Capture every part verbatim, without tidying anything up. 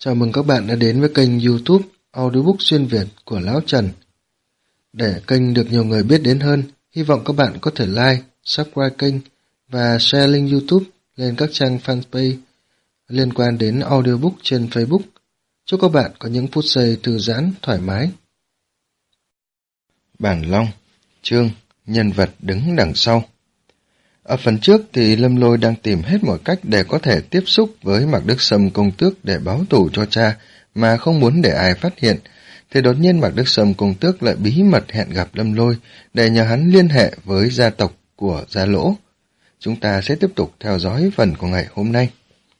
Chào mừng các bạn đã đến với kênh YouTube Audiobook Xuyên Việt của Lão Trần. Để kênh được nhiều người biết đến hơn, hy vọng các bạn có thể like, subscribe kênh và share link YouTube lên các trang fanpage liên quan đến audiobook trên Facebook. Chúc các bạn có những phút giây thư giãn, thoải mái. Bản Long, chương Nhân vật đứng đằng sau. Ở phần trước thì Lâm Lôi đang tìm hết mọi cách để có thể tiếp xúc với Mạc Đức Sâm công tước để báo thù cho cha mà không muốn để ai phát hiện. Thì đột nhiên Mạc Đức Sâm công tước lại bí mật hẹn gặp Lâm Lôi để nhờ hắn liên hệ với gia tộc của Gia Lỗ. Chúng ta sẽ tiếp tục theo dõi phần của ngày hôm nay.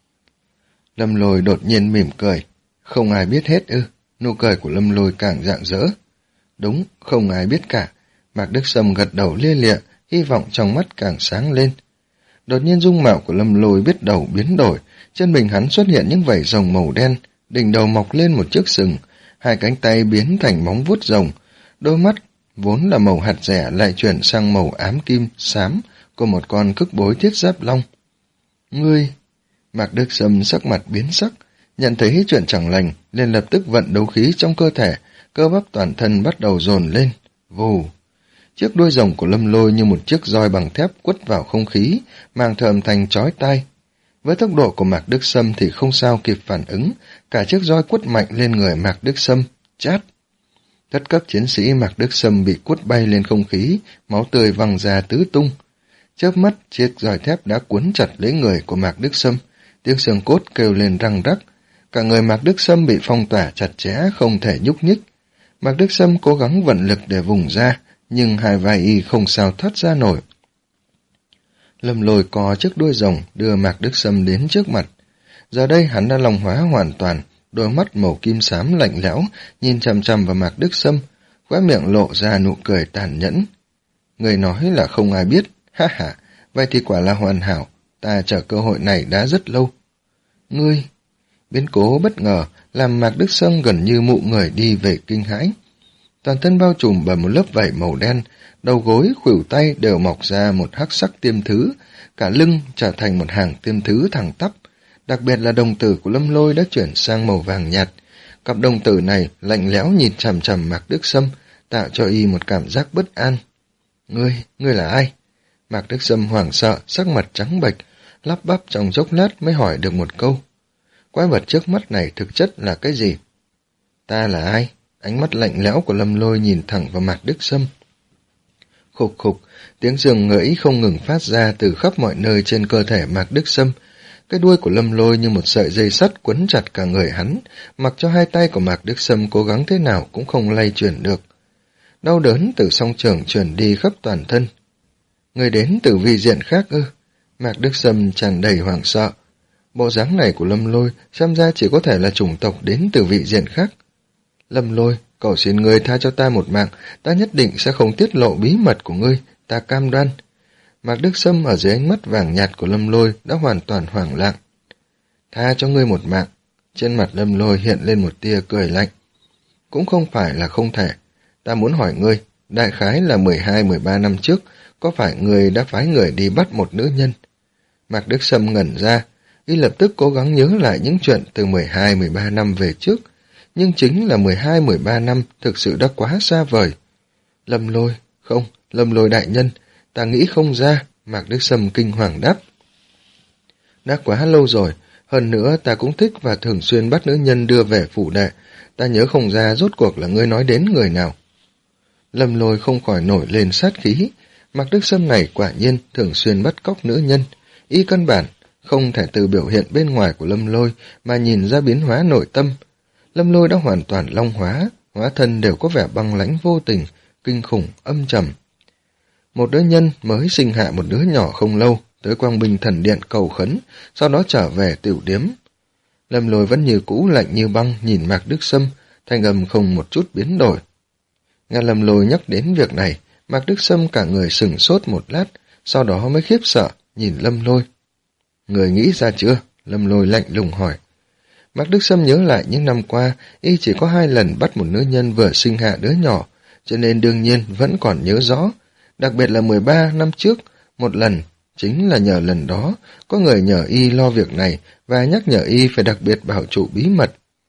Lâm Lôi đột nhiên mỉm cười. Không ai biết hết ư? Nụ cười của Lâm Lôi càng rạng rỡ. Đúng, không ai biết cả. Mạc Đức Sâm gật đầu lia lịa, hy vọng trong mắt càng sáng lên. Đột nhiên dung mạo của Lâm Lôi biết đầu biến đổi, trên mình hắn xuất hiện những vảy rồng màu đen, đỉnh đầu mọc lên một chiếc sừng, hai cánh tay biến thành móng vuốt rồng, đôi mắt vốn là màu hạt rẻ lại chuyển sang màu ám kim, xám của một con cức bối thiết giáp long. Ngươi! Mạc Đức Sâm sắc mặt biến sắc, nhận thấy chuyện chẳng lành, liền lập tức vận đấu khí trong cơ thể, cơ bắp toàn thân bắt đầu dồn lên. Vù! Chiếc đuôi rồng của Lâm Lôi như một chiếc roi bằng thép quất vào không khí, mang theo âm thanh chói tai. Với tốc độ của Mạc Đức Sâm thì không sao kịp phản ứng, cả chiếc roi quất mạnh lên người Mạc Đức Sâm, chát. Tất các chiến sĩ Mạc Đức Sâm bị quất bay lên không khí, máu tươi văng ra tứ tung. Chớp mắt, chiếc roi thép đã cuốn chặt lấy người của Mạc Đức Sâm, tiếng xương cốt kêu lên răng rắc. Cả người Mạc Đức Sâm bị phong tỏa chặt chẽ, không thể nhúc nhích. Mạc Đức Sâm cố gắng vận lực để vùng ra, nhưng hai vai y không sao thoát ra nổi. Lâm Lôi co chiếc đuôi rồng đưa Mạc Đức Sâm đến trước mặt. Giờ đây hắn đã long hóa hoàn toàn, đôi mắt màu kim xám lạnh lẽo nhìn chằm chằm vào Mạc Đức Sâm, khóe miệng lộ ra nụ cười tàn nhẫn. Người nói là không ai biết, ha ha, vậy thì quả là hoàn hảo, ta chờ cơ hội này đã rất lâu. Ngươi! Biến cố bất ngờ làm Mạc Đức Sâm gần như mụ người đi về kinh hãi. Toàn thân bao trùm bởi một lớp vảy màu đen, đầu gối, khuỷu tay đều mọc ra một hắc sắc tiêm thứ, cả lưng trở thành một hàng tiêm thứ thẳng tắp. Đặc biệt là đồng tử của Lâm Lôi đã chuyển sang màu vàng nhạt. Cặp đồng tử này lạnh lẽo nhìn chằm chằm Mạc Đức Sâm, tạo cho y một cảm giác bất an. Ngươi, ngươi là ai? Mạc Đức Sâm hoảng sợ, sắc mặt trắng bệch, lắp bắp trong chốc lát mới hỏi được một câu. Quái vật trước mắt này thực chất là cái gì? Ta là ai? Ánh mắt lạnh lẽo của Lâm Lôi nhìn thẳng vào Mạc Đức Sâm. Khục khục, tiếng giường ngẫy không ngừng phát ra từ khắp mọi nơi trên cơ thể Mạc Đức Sâm. Cái đuôi của Lâm Lôi như một sợi dây sắt quấn chặt cả người hắn, mặc cho hai tay của Mạc Đức Sâm cố gắng thế nào cũng không lay chuyển được. Đau đớn từ song trường truyền đi khắp toàn thân. Người đến từ vị diện khác ư? Mạc Đức Sâm tràn đầy hoảng sợ. Bộ dáng này của Lâm Lôi xem ra chỉ có thể là chủng tộc đến từ vị diện khác. Lâm Lôi, cầu xin ngươi tha cho ta một mạng, ta nhất định sẽ không tiết lộ bí mật của ngươi, ta cam đoan. Mạc Đức Sâm ở dưới ánh mắt vàng nhạt của Lâm Lôi đã hoàn toàn hoảng loạn. Tha cho ngươi một mạng. Trên mặt Lâm Lôi hiện lên một tia cười lạnh. Cũng không phải là không thể. Ta muốn hỏi ngươi, đại khái là mười hai mười ba năm trước, có phải ngươi đã phái người đi bắt một nữ nhân? Mạc Đức Sâm ngẩn ra, y lập tức cố gắng nhớ lại những chuyện từ mười hai mười ba năm về trước. Nhưng chính là mười hai mười ba năm thực sự đã quá xa vời. Lâm Lôi, không, Lâm Lôi đại nhân, ta nghĩ không ra, Mạc Đức Sâm kinh hoàng đáp. Đã quá lâu rồi, hơn nữa ta cũng thích và thường xuyên bắt nữ nhân đưa về phủ đệ, ta nhớ không ra rốt cuộc là ngươi nói đến người nào. Lâm Lôi không khỏi nổi lên sát khí, Mạc Đức Sâm này quả nhiên thường xuyên bắt cóc nữ nhân, y căn bản không thể từ biểu hiện bên ngoài của Lâm Lôi mà nhìn ra biến hóa nội tâm. Lâm Lôi đã hoàn toàn long hóa, hóa thân đều có vẻ băng lãnh vô tình, kinh khủng, âm trầm. Một đứa nhân mới sinh hạ một đứa nhỏ không lâu, tới Quang Minh Thần Điện cầu khấn, sau đó trở về tiểu điếm. Lâm Lôi vẫn như cũ lạnh như băng nhìn Mạc Đức Sâm, thanh âm không một chút biến đổi. Nghe Lâm Lôi nhắc đến việc này, Mạc Đức Sâm cả người sửng sốt một lát, sau đó mới khiếp sợ, nhìn Lâm Lôi. Người nghĩ ra chưa? Lâm Lôi lạnh lùng hỏi. Mạc Đức Sâm nhớ lại những năm qua, y chỉ có hai lần bắt một nữ nhân vừa sinh hạ đứa nhỏ, cho nên đương nhiên vẫn còn nhớ rõ. Đặc biệt là mười ba năm trước, một lần, chính là nhờ lần đó, có người nhờ y lo việc này và nhắc nhở y phải đặc biệt bảo trụ bí mật,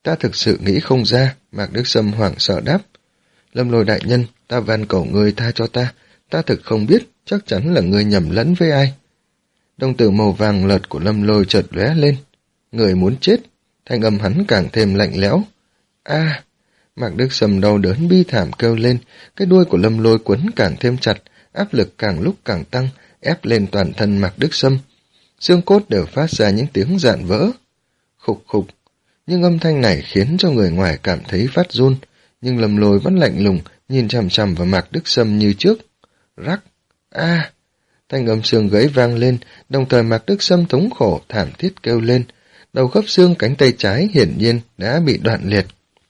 Ta thực sự nghĩ không ra, Mạc Đức Sâm hoảng sợ đáp. Lâm Lôi đại nhân, ta van cầu ngươi tha cho ta, ta thực không biết, chắc chắn là ngươi nhầm lẫn với ai. Đồng tử màu vàng lợt của Lâm Lôi chợt lóe lên. Người muốn chết, thanh âm hắn càng thêm lạnh lẽo. A! Mạc Đức Sâm đau đớn bi thảm kêu lên, cái đuôi của Lâm Lôi quấn càng thêm chặt, áp lực càng lúc càng tăng, ép lên toàn thân Mạc Đức Sâm. Xương cốt đều phát ra những tiếng rạn vỡ. Khục khục, nhưng âm thanh này khiến cho người ngoài cảm thấy phát run, nhưng Lâm Lôi vẫn lạnh lùng, nhìn chằm chằm vào Mạc Đức Sâm như trước. Rắc! A! Thanh âm xương gãy vang lên, đồng thời Mạc Đức Sâm thống khổ, thảm thiết kêu lên. Đầu khớp xương cánh tay trái hiển nhiên đã bị đoạn liệt.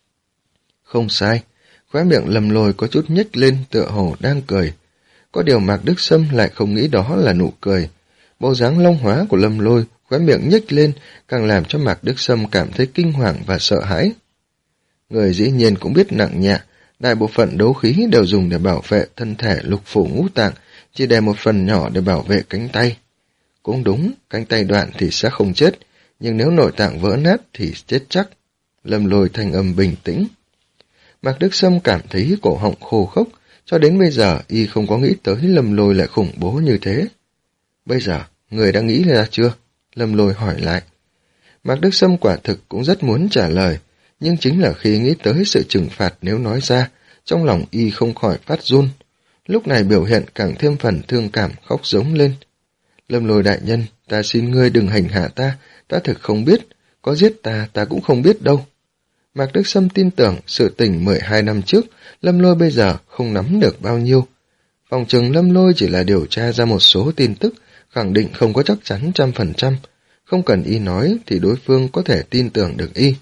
Không sai, khóe miệng Lâm Lôi có chút nhếch lên tựa hồ đang cười. Có điều Mạc Đức Sâm lại không nghĩ đó là nụ cười. Bộ dáng long hóa của Lâm Lôi, khóe miệng nhếch lên, càng làm cho Mạc Đức Sâm cảm thấy kinh hoàng và sợ hãi. Người dĩ nhiên cũng biết nặng nhẹ, đại bộ phận đấu khí đều dùng để bảo vệ thân thể lục phủ ngũ tạng, chỉ để một phần nhỏ để bảo vệ cánh tay. Cũng đúng, cánh tay đoạn thì sẽ không chết, nhưng nếu nội tạng vỡ nát thì chết chắc. Lâm Lôi thanh âm bình tĩnh. Mạc Đức Sâm cảm thấy cổ họng khô khốc, cho đến bây giờ y không có nghĩ tới Lâm Lôi lại khủng bố như thế. Bây giờ, người đã nghĩ ra chưa? Lâm Lôi hỏi lại. Mạc Đức Sâm quả thực cũng rất muốn trả lời, nhưng chính là khi nghĩ tới sự trừng phạt nếu nói ra, trong lòng y không khỏi phát run. Lúc này biểu hiện càng thêm phần thương cảm khóc giống lên. Lâm Lôi đại nhân, ta xin ngươi đừng hành hạ ta, ta thực không biết, có giết ta ta cũng không biết đâu. Mạc Đức Sâm tin tưởng sự tình mười hai năm trước, Lâm Lôi bây giờ không nắm được bao nhiêu. Phòng trừng Lâm Lôi chỉ là điều tra ra một số tin tức, khẳng định không có chắc chắn trăm phần trăm. Không cần y nói thì đối phương có thể tin tưởng được y.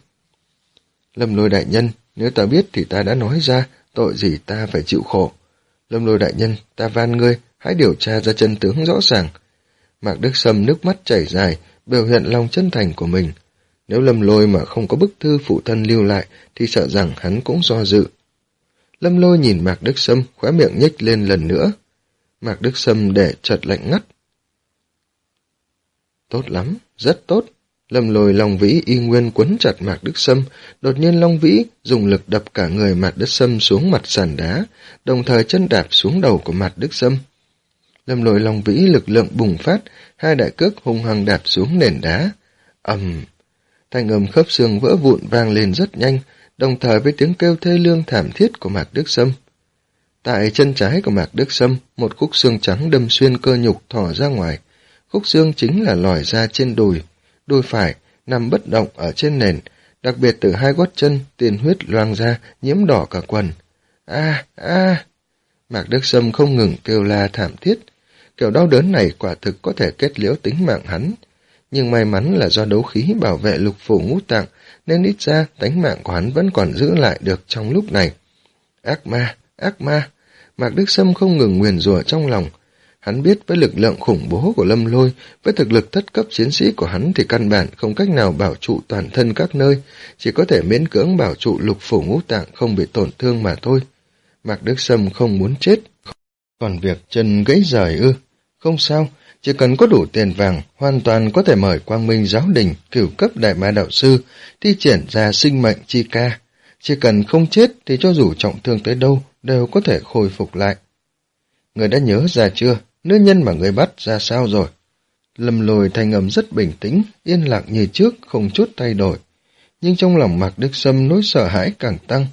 Lâm Lôi đại nhân, nếu ta biết thì ta đã nói ra, tội gì ta phải chịu khổ. Lâm Lôi đại nhân, ta van ngươi, hãy điều tra ra chân tướng rõ ràng. Mạc Đức Sâm nước mắt chảy dài, biểu hiện lòng chân thành của mình. Nếu Lâm Lôi mà không có bức thư phụ thân lưu lại, thì sợ rằng hắn cũng do dự. Lâm Lôi nhìn Mạc Đức Sâm, khóe miệng nhếch lên lần nữa. Mạc Đức Sâm để chợt lạnh ngắt. Tốt lắm, rất tốt. Lâm Lôi Long Vĩ y nguyên quấn chặt Mạc Đức Sâm, đột nhiên Long Vĩ dùng lực đập cả người Mạc Đức Sâm xuống mặt sàn đá, đồng thời chân đạp xuống đầu của Mạc Đức Sâm. Lâm Lôi Long Vĩ lực lượng bùng phát, hai đại cước hung hăng đạp xuống nền đá. Ầm, thanh âm khớp xương vỡ vụn vang lên rất nhanh, đồng thời với tiếng kêu thê lương thảm thiết của Mạc Đức Sâm. Tại chân trái của Mạc Đức Sâm, một khúc xương trắng đâm xuyên cơ nhục thò ra ngoài. Khúc xương chính là lòi ra trên đùi, đùi phải nằm bất động ở trên nền, đặc biệt từ hai gót chân tiền huyết loang ra, nhiễm đỏ cả quần. A a! Mạc Đức Sâm không ngừng kêu la thảm thiết. Kiểu đau đớn này quả thực có thể kết liễu tính mạng hắn, nhưng may mắn là do đấu khí bảo vệ lục phủ ngũ tạng, nên ít ra tánh mạng của hắn vẫn còn giữ lại được trong lúc này. Ác ma, ác ma! Mạc Đức Sâm không ngừng nguyền rủa trong lòng. Hắn biết với lực lượng khủng bố của Lâm Lôi, với thực lực thất cấp chiến sĩ của hắn thì căn bản không cách nào bảo trụ toàn thân các nơi, chỉ có thể miễn cưỡng bảo trụ lục phủ ngũ tạng không bị tổn thương mà thôi. Mạc Đức Sâm không muốn chết. Còn việc chân gãy rời ư? Không sao, chỉ cần có đủ tiền vàng, hoàn toàn có thể mời Quang Minh Giáo Đình, cửu cấp đại ma đạo sư, thi triển ra sinh mệnh chi ca. Chỉ cần không chết thì cho dù trọng thương tới đâu, đều có thể khôi phục lại. Người đã nhớ ra chưa? Nữ nhân mà người bắt ra sao rồi? Lâm Lôi thanh âm rất bình tĩnh, yên lặng như trước, không chút thay đổi. Nhưng trong lòng Mạc Đức Sâm nỗi sợ hãi càng tăng.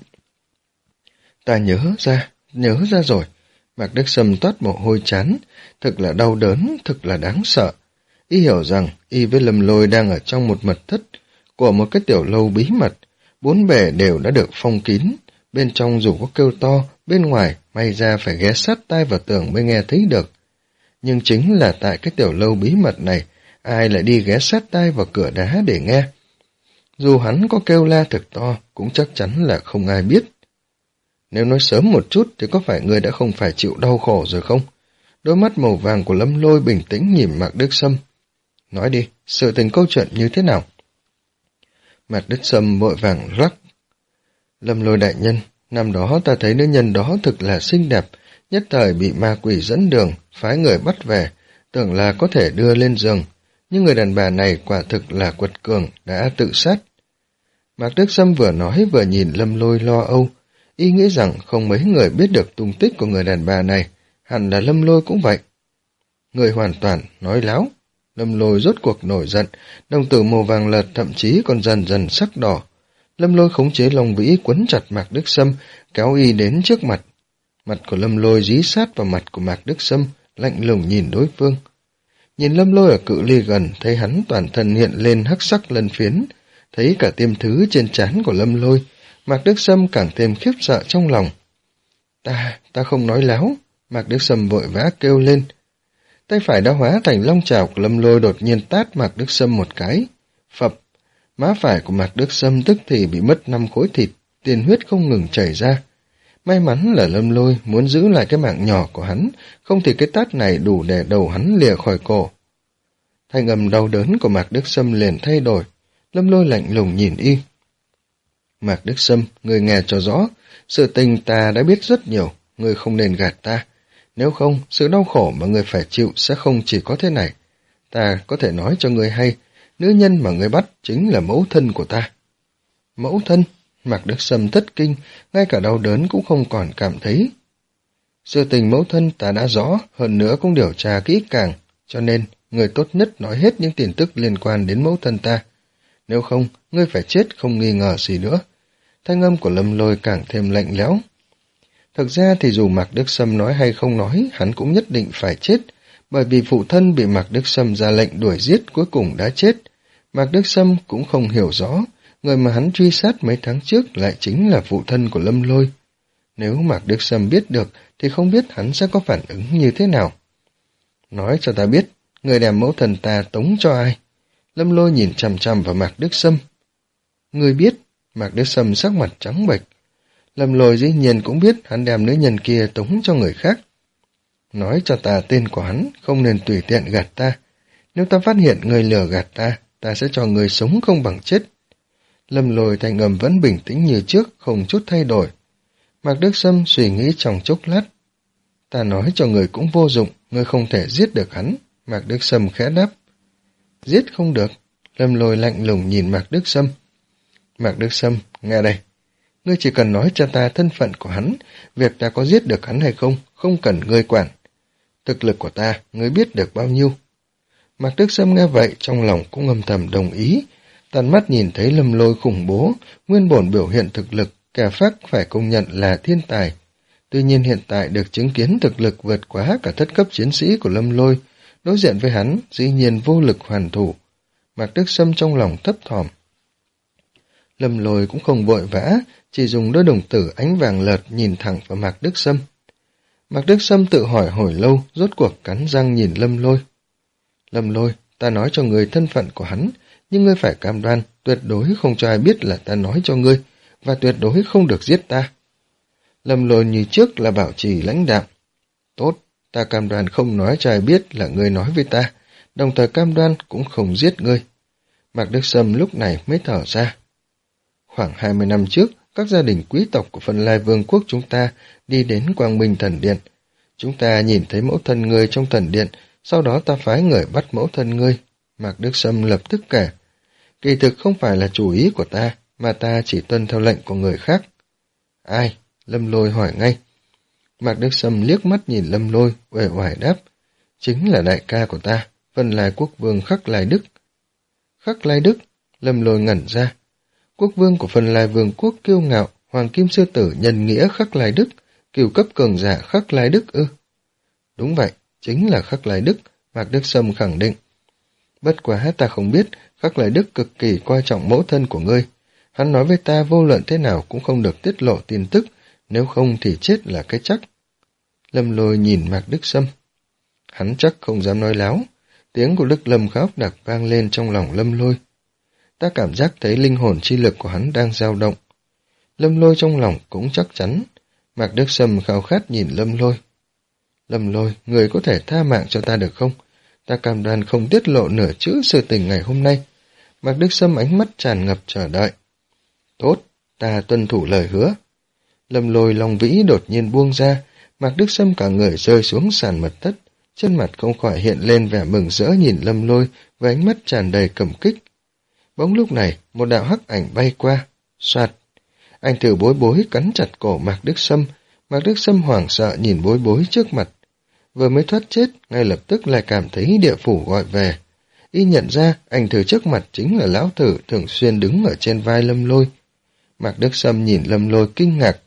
Ta nhớ ra, nhớ ra rồi. Mạc Đức Sâm toát mồ hôi chán, thực là đau đớn, thực là đáng sợ. Y hiểu rằng y với Lâm Lôi đang ở trong một mật thất của một cái tiểu lâu bí mật, bốn bề đều đã được phong kín, bên trong dù có kêu to, bên ngoài may ra phải ghé sát tai vào tường mới nghe thấy được. Nhưng chính là tại cái tiểu lâu bí mật này, ai lại đi ghé sát tai vào cửa đá để nghe. Dù hắn có kêu la thực to, cũng chắc chắn là không ai biết. Nếu nói sớm một chút thì có phải ngươi đã không phải chịu đau khổ rồi không? Đôi mắt màu vàng của Lâm Lôi bình tĩnh nhìn Mạc Đức Sâm. Nói đi, sự tình câu chuyện như thế nào? Mạc Đức Sâm vội vàng lắc. Lâm Lôi đại nhân, năm đó ta thấy nữ nhân đó thực là xinh đẹp, nhất thời bị ma quỷ dẫn đường, phái người bắt về, tưởng là có thể đưa lên giường, nhưng người đàn bà này quả thực là quật cường, đã tự sát. Mạc Đức Sâm vừa nói vừa nhìn Lâm Lôi lo âu, y nghĩ rằng không mấy người biết được tung tích của người đàn bà này, hẳn là Lâm Lôi cũng vậy. Người hoàn toàn nói láo. Lâm Lôi rốt cuộc nổi giận, đồng tử màu vàng lợt thậm chí còn dần dần sắc đỏ. Lâm Lôi khống chế Long Vĩ quấn chặt Mạc Đức Sâm, kéo y đến trước mặt. Mặt của Lâm Lôi dí sát vào mặt của Mạc Đức Sâm, lạnh lùng nhìn đối phương. Nhìn Lâm Lôi ở cự ly gần, thấy hắn toàn thân hiện lên hắc sắc lân phiến, thấy cả tiêm thứ trên trán của Lâm Lôi, Mạc Đức Sâm càng thêm khiếp sợ trong lòng. Ta, ta không nói láo, Mạc Đức Sâm vội vã kêu lên. Tay phải đã hóa thành long trào của Lâm Lôi đột nhiên tát Mạc Đức Sâm một cái. Phập, má phải của Mạc Đức Sâm tức thì bị mất năm khối thịt, tiền huyết không ngừng chảy ra. May mắn là Lâm Lôi muốn giữ lại cái mạng nhỏ của hắn, không thì cái tát này đủ để đầu hắn lìa khỏi cổ. Thanh âm đau đớn của Mạc Đức Sâm liền thay đổi, Lâm Lôi lạnh lùng nhìn y. Mạc Đức Sâm, người nghe cho rõ, sự tình ta đã biết rất nhiều, người không nên gạt ta. Nếu không, sự đau khổ mà người phải chịu sẽ không chỉ có thế này. Ta có thể nói cho người hay, nữ nhân mà người bắt chính là mẫu thân của ta. Mẫu thân? Mạc Đức Sâm thất kinh, ngay cả đau đớn cũng không còn cảm thấy. Sự tình mẫu thân ta đã rõ, hơn nữa cũng điều tra kỹ càng, cho nên người tốt nhất nói hết những tin tức liên quan đến mẫu thân ta. Nếu không, ngươi phải chết không nghi ngờ gì nữa. Thanh âm của Lâm Lôi càng thêm lạnh lẽo. Thực ra thì dù Mạc Đức Sâm nói hay không nói, hắn cũng nhất định phải chết, bởi vì phụ thân bị Mạc Đức Sâm ra lệnh đuổi giết cuối cùng đã chết. Mạc Đức Sâm cũng không hiểu rõ, người mà hắn truy sát mấy tháng trước lại chính là phụ thân của Lâm Lôi. Nếu Mạc Đức Sâm biết được, thì không biết hắn sẽ có phản ứng như thế nào. Nói cho ta biết, người đem mẫu thần ta tống cho ai? Lâm Lôi nhìn chằm chằm vào Mạc Đức Sâm. Người biết? Mạc Đức Sâm sắc mặt trắng bệch. Lâm Lôi dĩ nhiên cũng biết hắn đem nữ nhân kia tống cho người khác. Nói cho ta tên của hắn, không nên tùy tiện gạt ta. Nếu ta phát hiện người lừa gạt ta, ta sẽ cho người sống không bằng chết. Lâm Lôi thanh âm vẫn bình tĩnh như trước, không chút thay đổi. Mạc Đức Sâm suy nghĩ trong chốc lát. Ta nói cho người cũng vô dụng, người không thể giết được hắn. Mạc Đức Sâm khẽ đáp. Giết không được. Lâm Lôi lạnh lùng nhìn Mạc Đức Sâm. Mạc Đức Sâm, nghe đây. Ngươi chỉ cần nói cho ta thân phận của hắn, việc ta có giết được hắn hay không, không cần ngươi quản. Thực lực của ta, ngươi biết được bao nhiêu? Mạc Đức Sâm nghe vậy, trong lòng cũng âm thầm đồng ý. Tận mắt nhìn thấy Lâm Lôi khủng bố, nguyên bổn biểu hiện thực lực, kẻ phác phải công nhận là thiên tài. Tuy nhiên hiện tại được chứng kiến thực lực vượt quá cả thất cấp chiến sĩ của Lâm Lôi, đối diện với hắn, dĩ nhiên vô lực hoàn thủ. Mạc Đức Sâm trong lòng thấp thỏm. Lâm Lôi cũng không vội vã, chỉ dùng đôi đồng tử ánh vàng lợt nhìn thẳng vào Mạc Đức Sâm. Mạc Đức Sâm tự hỏi hồi lâu, rốt cuộc cắn răng nhìn Lâm Lôi. Lâm Lôi, ta nói cho người thân phận của hắn, nhưng ngươi phải cam đoan, tuyệt đối không cho ai biết là ta nói cho ngươi, và tuyệt đối không được giết ta. Lâm Lôi như trước là bảo trì lãnh đạm. Tốt, ta cam đoan không nói cho ai biết là ngươi nói với ta, đồng thời cam đoan cũng không giết ngươi. Mạc Đức Sâm lúc này mới thở ra. Khoảng hai mươi năm trước, các gia đình quý tộc của Phân Lai Vương quốc chúng ta đi đến Quang Minh Thần Điện. Chúng ta nhìn thấy mẫu thân ngươi trong thần điện, sau đó ta phái người bắt mẫu thân ngươi. Mạc Đức Sâm lập tức kể. Kỳ thực không phải là chủ ý của ta, mà ta chỉ tuân theo lệnh của người khác. Ai? Lâm Lôi hỏi ngay. Mạc Đức Sâm liếc mắt nhìn Lâm Lôi, uể oải đáp. Chính là đại ca của ta, Phân Lai quốc vương Khắc Lai Đức. Khắc Lai Đức? Lâm Lôi ngẩn ra. Quốc vương của Phân Lai Vương quốc kiêu ngạo, Hoàng Kim Sư Tử nhân nghĩa Khắc Lai Đức, cửu cấp cường giả Khắc Lai Đức ư? Đúng vậy, chính là Khắc Lai Đức, Mạc Đức Sâm khẳng định. Bất quá ta không biết, Khắc Lai Đức cực kỳ coi trọng mẫu thân của ngươi. Hắn nói với ta vô luận thế nào cũng không được tiết lộ tin tức, nếu không thì chết là cái chắc. Lâm Lôi nhìn Mạc Đức Sâm. Hắn chắc không dám nói láo. Tiếng của Đức Lâm khóc đặc vang lên trong lòng Lâm Lôi. Ta cảm giác thấy linh hồn chi lực của hắn đang dao động. Lâm Lôi trong lòng cũng chắc chắn. Mạc Đức Sâm khao khát nhìn Lâm Lôi. Lâm Lôi, người có thể tha mạng cho ta được không? Ta cam đoan không tiết lộ nửa chữ sự tình ngày hôm nay. Mạc Đức Sâm ánh mắt tràn ngập chờ đợi. Tốt, ta tuân thủ lời hứa. Lâm Lôi lòng vĩ đột nhiên buông ra, Mạc Đức Sâm cả người rơi xuống sàn mật thất, trên mặt không khỏi hiện lên vẻ mừng rỡ nhìn Lâm Lôi với ánh mắt tràn đầy cảm kích. Bỗng lúc này, một đạo hắc ảnh bay qua, soạt. Anh Tử Bối Bối cắn chặt cổ Mạc Đức Sâm, Mạc Đức Sâm hoảng sợ nhìn Bối Bối trước mặt. Vừa mới thoát chết, ngay lập tức lại cảm thấy địa phủ gọi về. Y nhận ra anh Tử trước mặt chính là lão tử thường xuyên đứng ở trên vai Lâm Lôi. Mạc Đức Sâm nhìn Lâm Lôi kinh ngạc.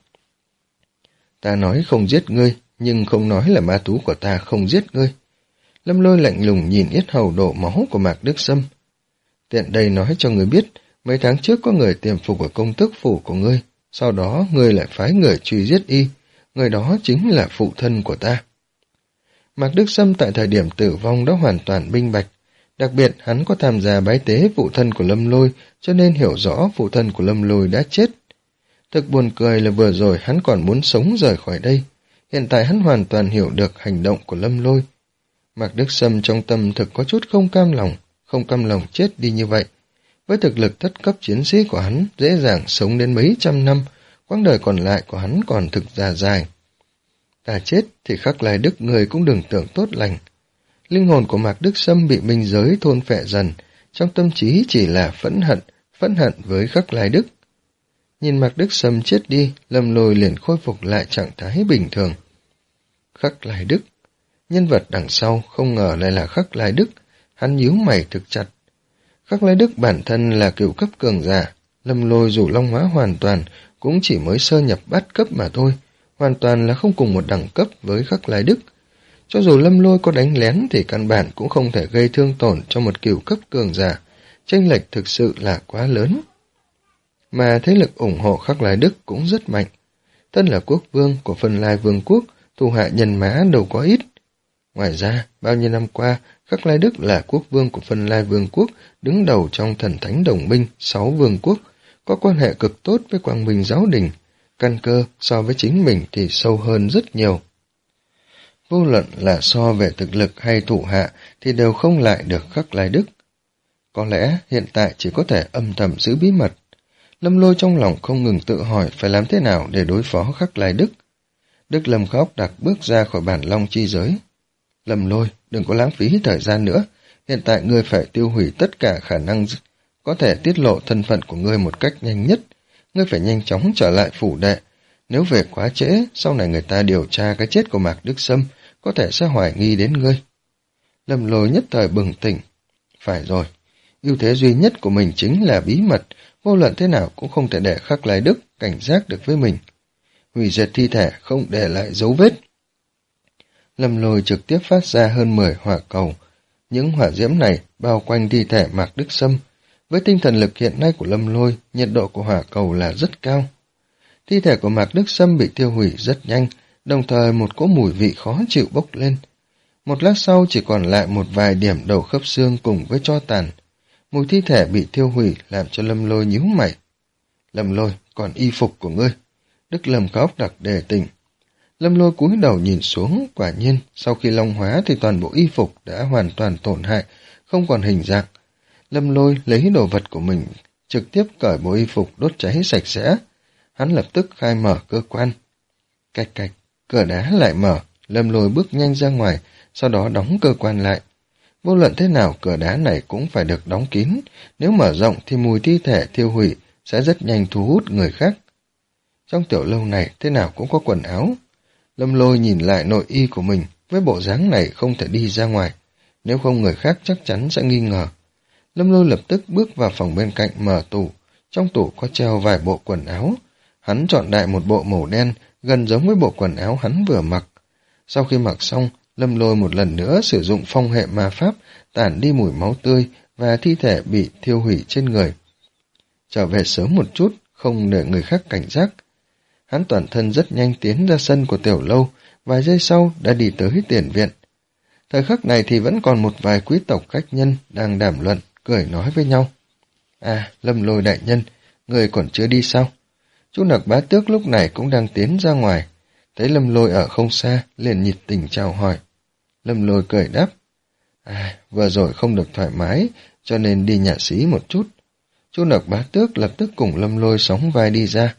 Ta nói không giết ngươi, nhưng không nói là ma thú của ta không giết ngươi. Lâm Lôi lạnh lùng nhìn yết hầu đổ máu của Mạc Đức Sâm. Tiện đây nói cho ngươi biết, mấy tháng trước có người tiềm phục ở công tước phủ của ngươi, sau đó ngươi lại phái người truy giết y, người đó chính là phụ thân của ta. Mạc Đức Sâm tại thời điểm tử vong đã hoàn toàn minh bạch, đặc biệt hắn có tham gia bái tế phụ thân của Lâm Lôi, cho nên hiểu rõ phụ thân của Lâm Lôi đã chết. Thực buồn cười là vừa rồi hắn còn muốn sống rời khỏi đây, hiện tại hắn hoàn toàn hiểu được hành động của Lâm Lôi. Mạc Đức Sâm trong tâm thực có chút không cam lòng, không cam lòng chết đi như vậy. Với thực lực thất cấp chiến sĩ của hắn, dễ dàng sống đến mấy trăm năm, quãng đời còn lại của hắn còn thực ra dài. Ta chết thì Khắc Lai Đức người cũng đừng tưởng tốt lành. Linh hồn của Mạc Đức Sâm bị minh giới thôn phệ dần, trong tâm trí chỉ là phẫn hận, phẫn hận với Khắc Lai Đức. Nhìn Mạc Đức Sâm chết đi, Lâm Lôi liền khôi phục lại trạng thái bình thường. Khắc Lai Đức, nhân vật đằng sau không ngờ lại là Khắc Lai Đức, hắn nhíu mày thực chặt. Khắc Lai Đức bản thân là cựu cấp cường giả, Lâm Lôi dù long hóa hoàn toàn cũng chỉ mới sơ nhập bát cấp mà thôi, hoàn toàn là không cùng một đẳng cấp với Khắc Lai Đức. Cho dù Lâm Lôi có đánh lén thì căn bản cũng không thể gây thương tổn cho một cựu cấp cường giả, chênh lệch thực sự là quá lớn. Mà thế lực ủng hộ Khắc Lai Đức cũng rất mạnh. Thân là quốc vương của Phân Lai Vương quốc, thủ hạ nhân mã đâu có ít. Ngoài ra, bao nhiêu năm qua, Khắc Lai Đức là quốc vương của Phân Lai Vương quốc, đứng đầu trong thần thánh đồng minh sáu vương quốc, có quan hệ cực tốt với Quang Minh giáo đình, căn cơ so với chính mình thì sâu hơn rất nhiều. Vô luận là so về thực lực hay thủ hạ thì đều không lại được Khắc Lai Đức. Có lẽ hiện tại chỉ có thể âm thầm giữ bí mật. Lâm Lôi trong lòng không ngừng tự hỏi phải làm thế nào để đối phó Khắc Lai Đức. Đức Lâm Khóc Đặc bước ra khỏi bản long chi giới. Lâm Lôi, đừng có lãng phí thời gian nữa, hiện tại ngươi phải tiêu hủy tất cả khả năng có thể tiết lộ thân phận của ngươi một cách nhanh nhất. Ngươi phải nhanh chóng trở lại phủ đệ. Nếu về quá trễ, sau này người ta điều tra cái chết của Mạc Đức Sâm, có thể sẽ hoài nghi đến ngươi. Lâm Lôi nhất thời bừng tỉnh. Phải rồi, ưu thế duy nhất của mình chính là bí mật, vô luận thế nào cũng không thể để Khắc Lai Đức cảnh giác được với mình. Hủy diệt thi thể không để lại dấu vết. Lâm Lôi trực tiếp phát ra hơn mười hỏa cầu. Những hỏa diễm này bao quanh thi thể Mạc Đức Sâm. Với tinh thần lực hiện nay của Lâm Lôi, nhiệt độ của hỏa cầu là rất cao. Thi thể của Mạc Đức Sâm bị tiêu hủy rất nhanh, đồng thời một cỗ mùi vị khó chịu bốc lên. Một lát sau chỉ còn lại một vài điểm đầu khớp xương cùng với tro tàn. Mùi thi thể bị tiêu hủy làm cho Lâm Lôi nhíu mày. Lâm Lôi, còn y phục của ngươi. Đức Lâm Khóc Đặc đề tỉnh. Lâm Lôi cúi đầu nhìn xuống, quả nhiên, sau khi long hóa thì toàn bộ y phục đã hoàn toàn tổn hại, không còn hình dạng. Lâm Lôi lấy đồ vật của mình, trực tiếp cởi bộ y phục đốt cháy sạch sẽ. Hắn lập tức khai mở cơ quan. Cạch cạch, cửa đá lại mở, Lâm Lôi bước nhanh ra ngoài, sau đó đóng cơ quan lại. Vô luận thế nào cửa đá này cũng phải được đóng kín, nếu mở rộng thì mùi thi thể thiêu hủy sẽ rất nhanh thu hút người khác. Trong tiểu lâu này thế nào cũng có quần áo. Lâm Lôi nhìn lại nội y của mình, với bộ dáng này không thể đi ra ngoài, nếu không người khác chắc chắn sẽ nghi ngờ. Lâm Lôi lập tức bước vào phòng bên cạnh mở tủ, trong tủ có treo vài bộ quần áo. Hắn chọn đại một bộ màu đen, gần giống với bộ quần áo hắn vừa mặc. Sau khi mặc xong, Lâm Lôi một lần nữa sử dụng phong hệ ma pháp, tản đi mùi máu tươi và thi thể bị thiêu hủy trên người. Trở về sớm một chút, không để người khác cảnh giác. Hắn toàn thân rất nhanh tiến ra sân của tiểu lâu, vài giây sau đã đi tới tiền viện. Thời khắc này thì vẫn còn một vài quý tộc khách nhân đang đàm luận, cười nói với nhau. À, Lâm Lôi đại nhân, người còn chưa đi sao? Chu Nặc Bá Tước lúc này cũng đang tiến ra ngoài, thấy Lâm Lôi ở không xa, liền nhiệt tình chào hỏi. Lâm Lôi cười đáp. À, vừa rồi không được thoải mái, cho nên đi nhà xí một chút. Chu Nặc Bá Tước lập tức cùng Lâm Lôi sóng vai đi ra.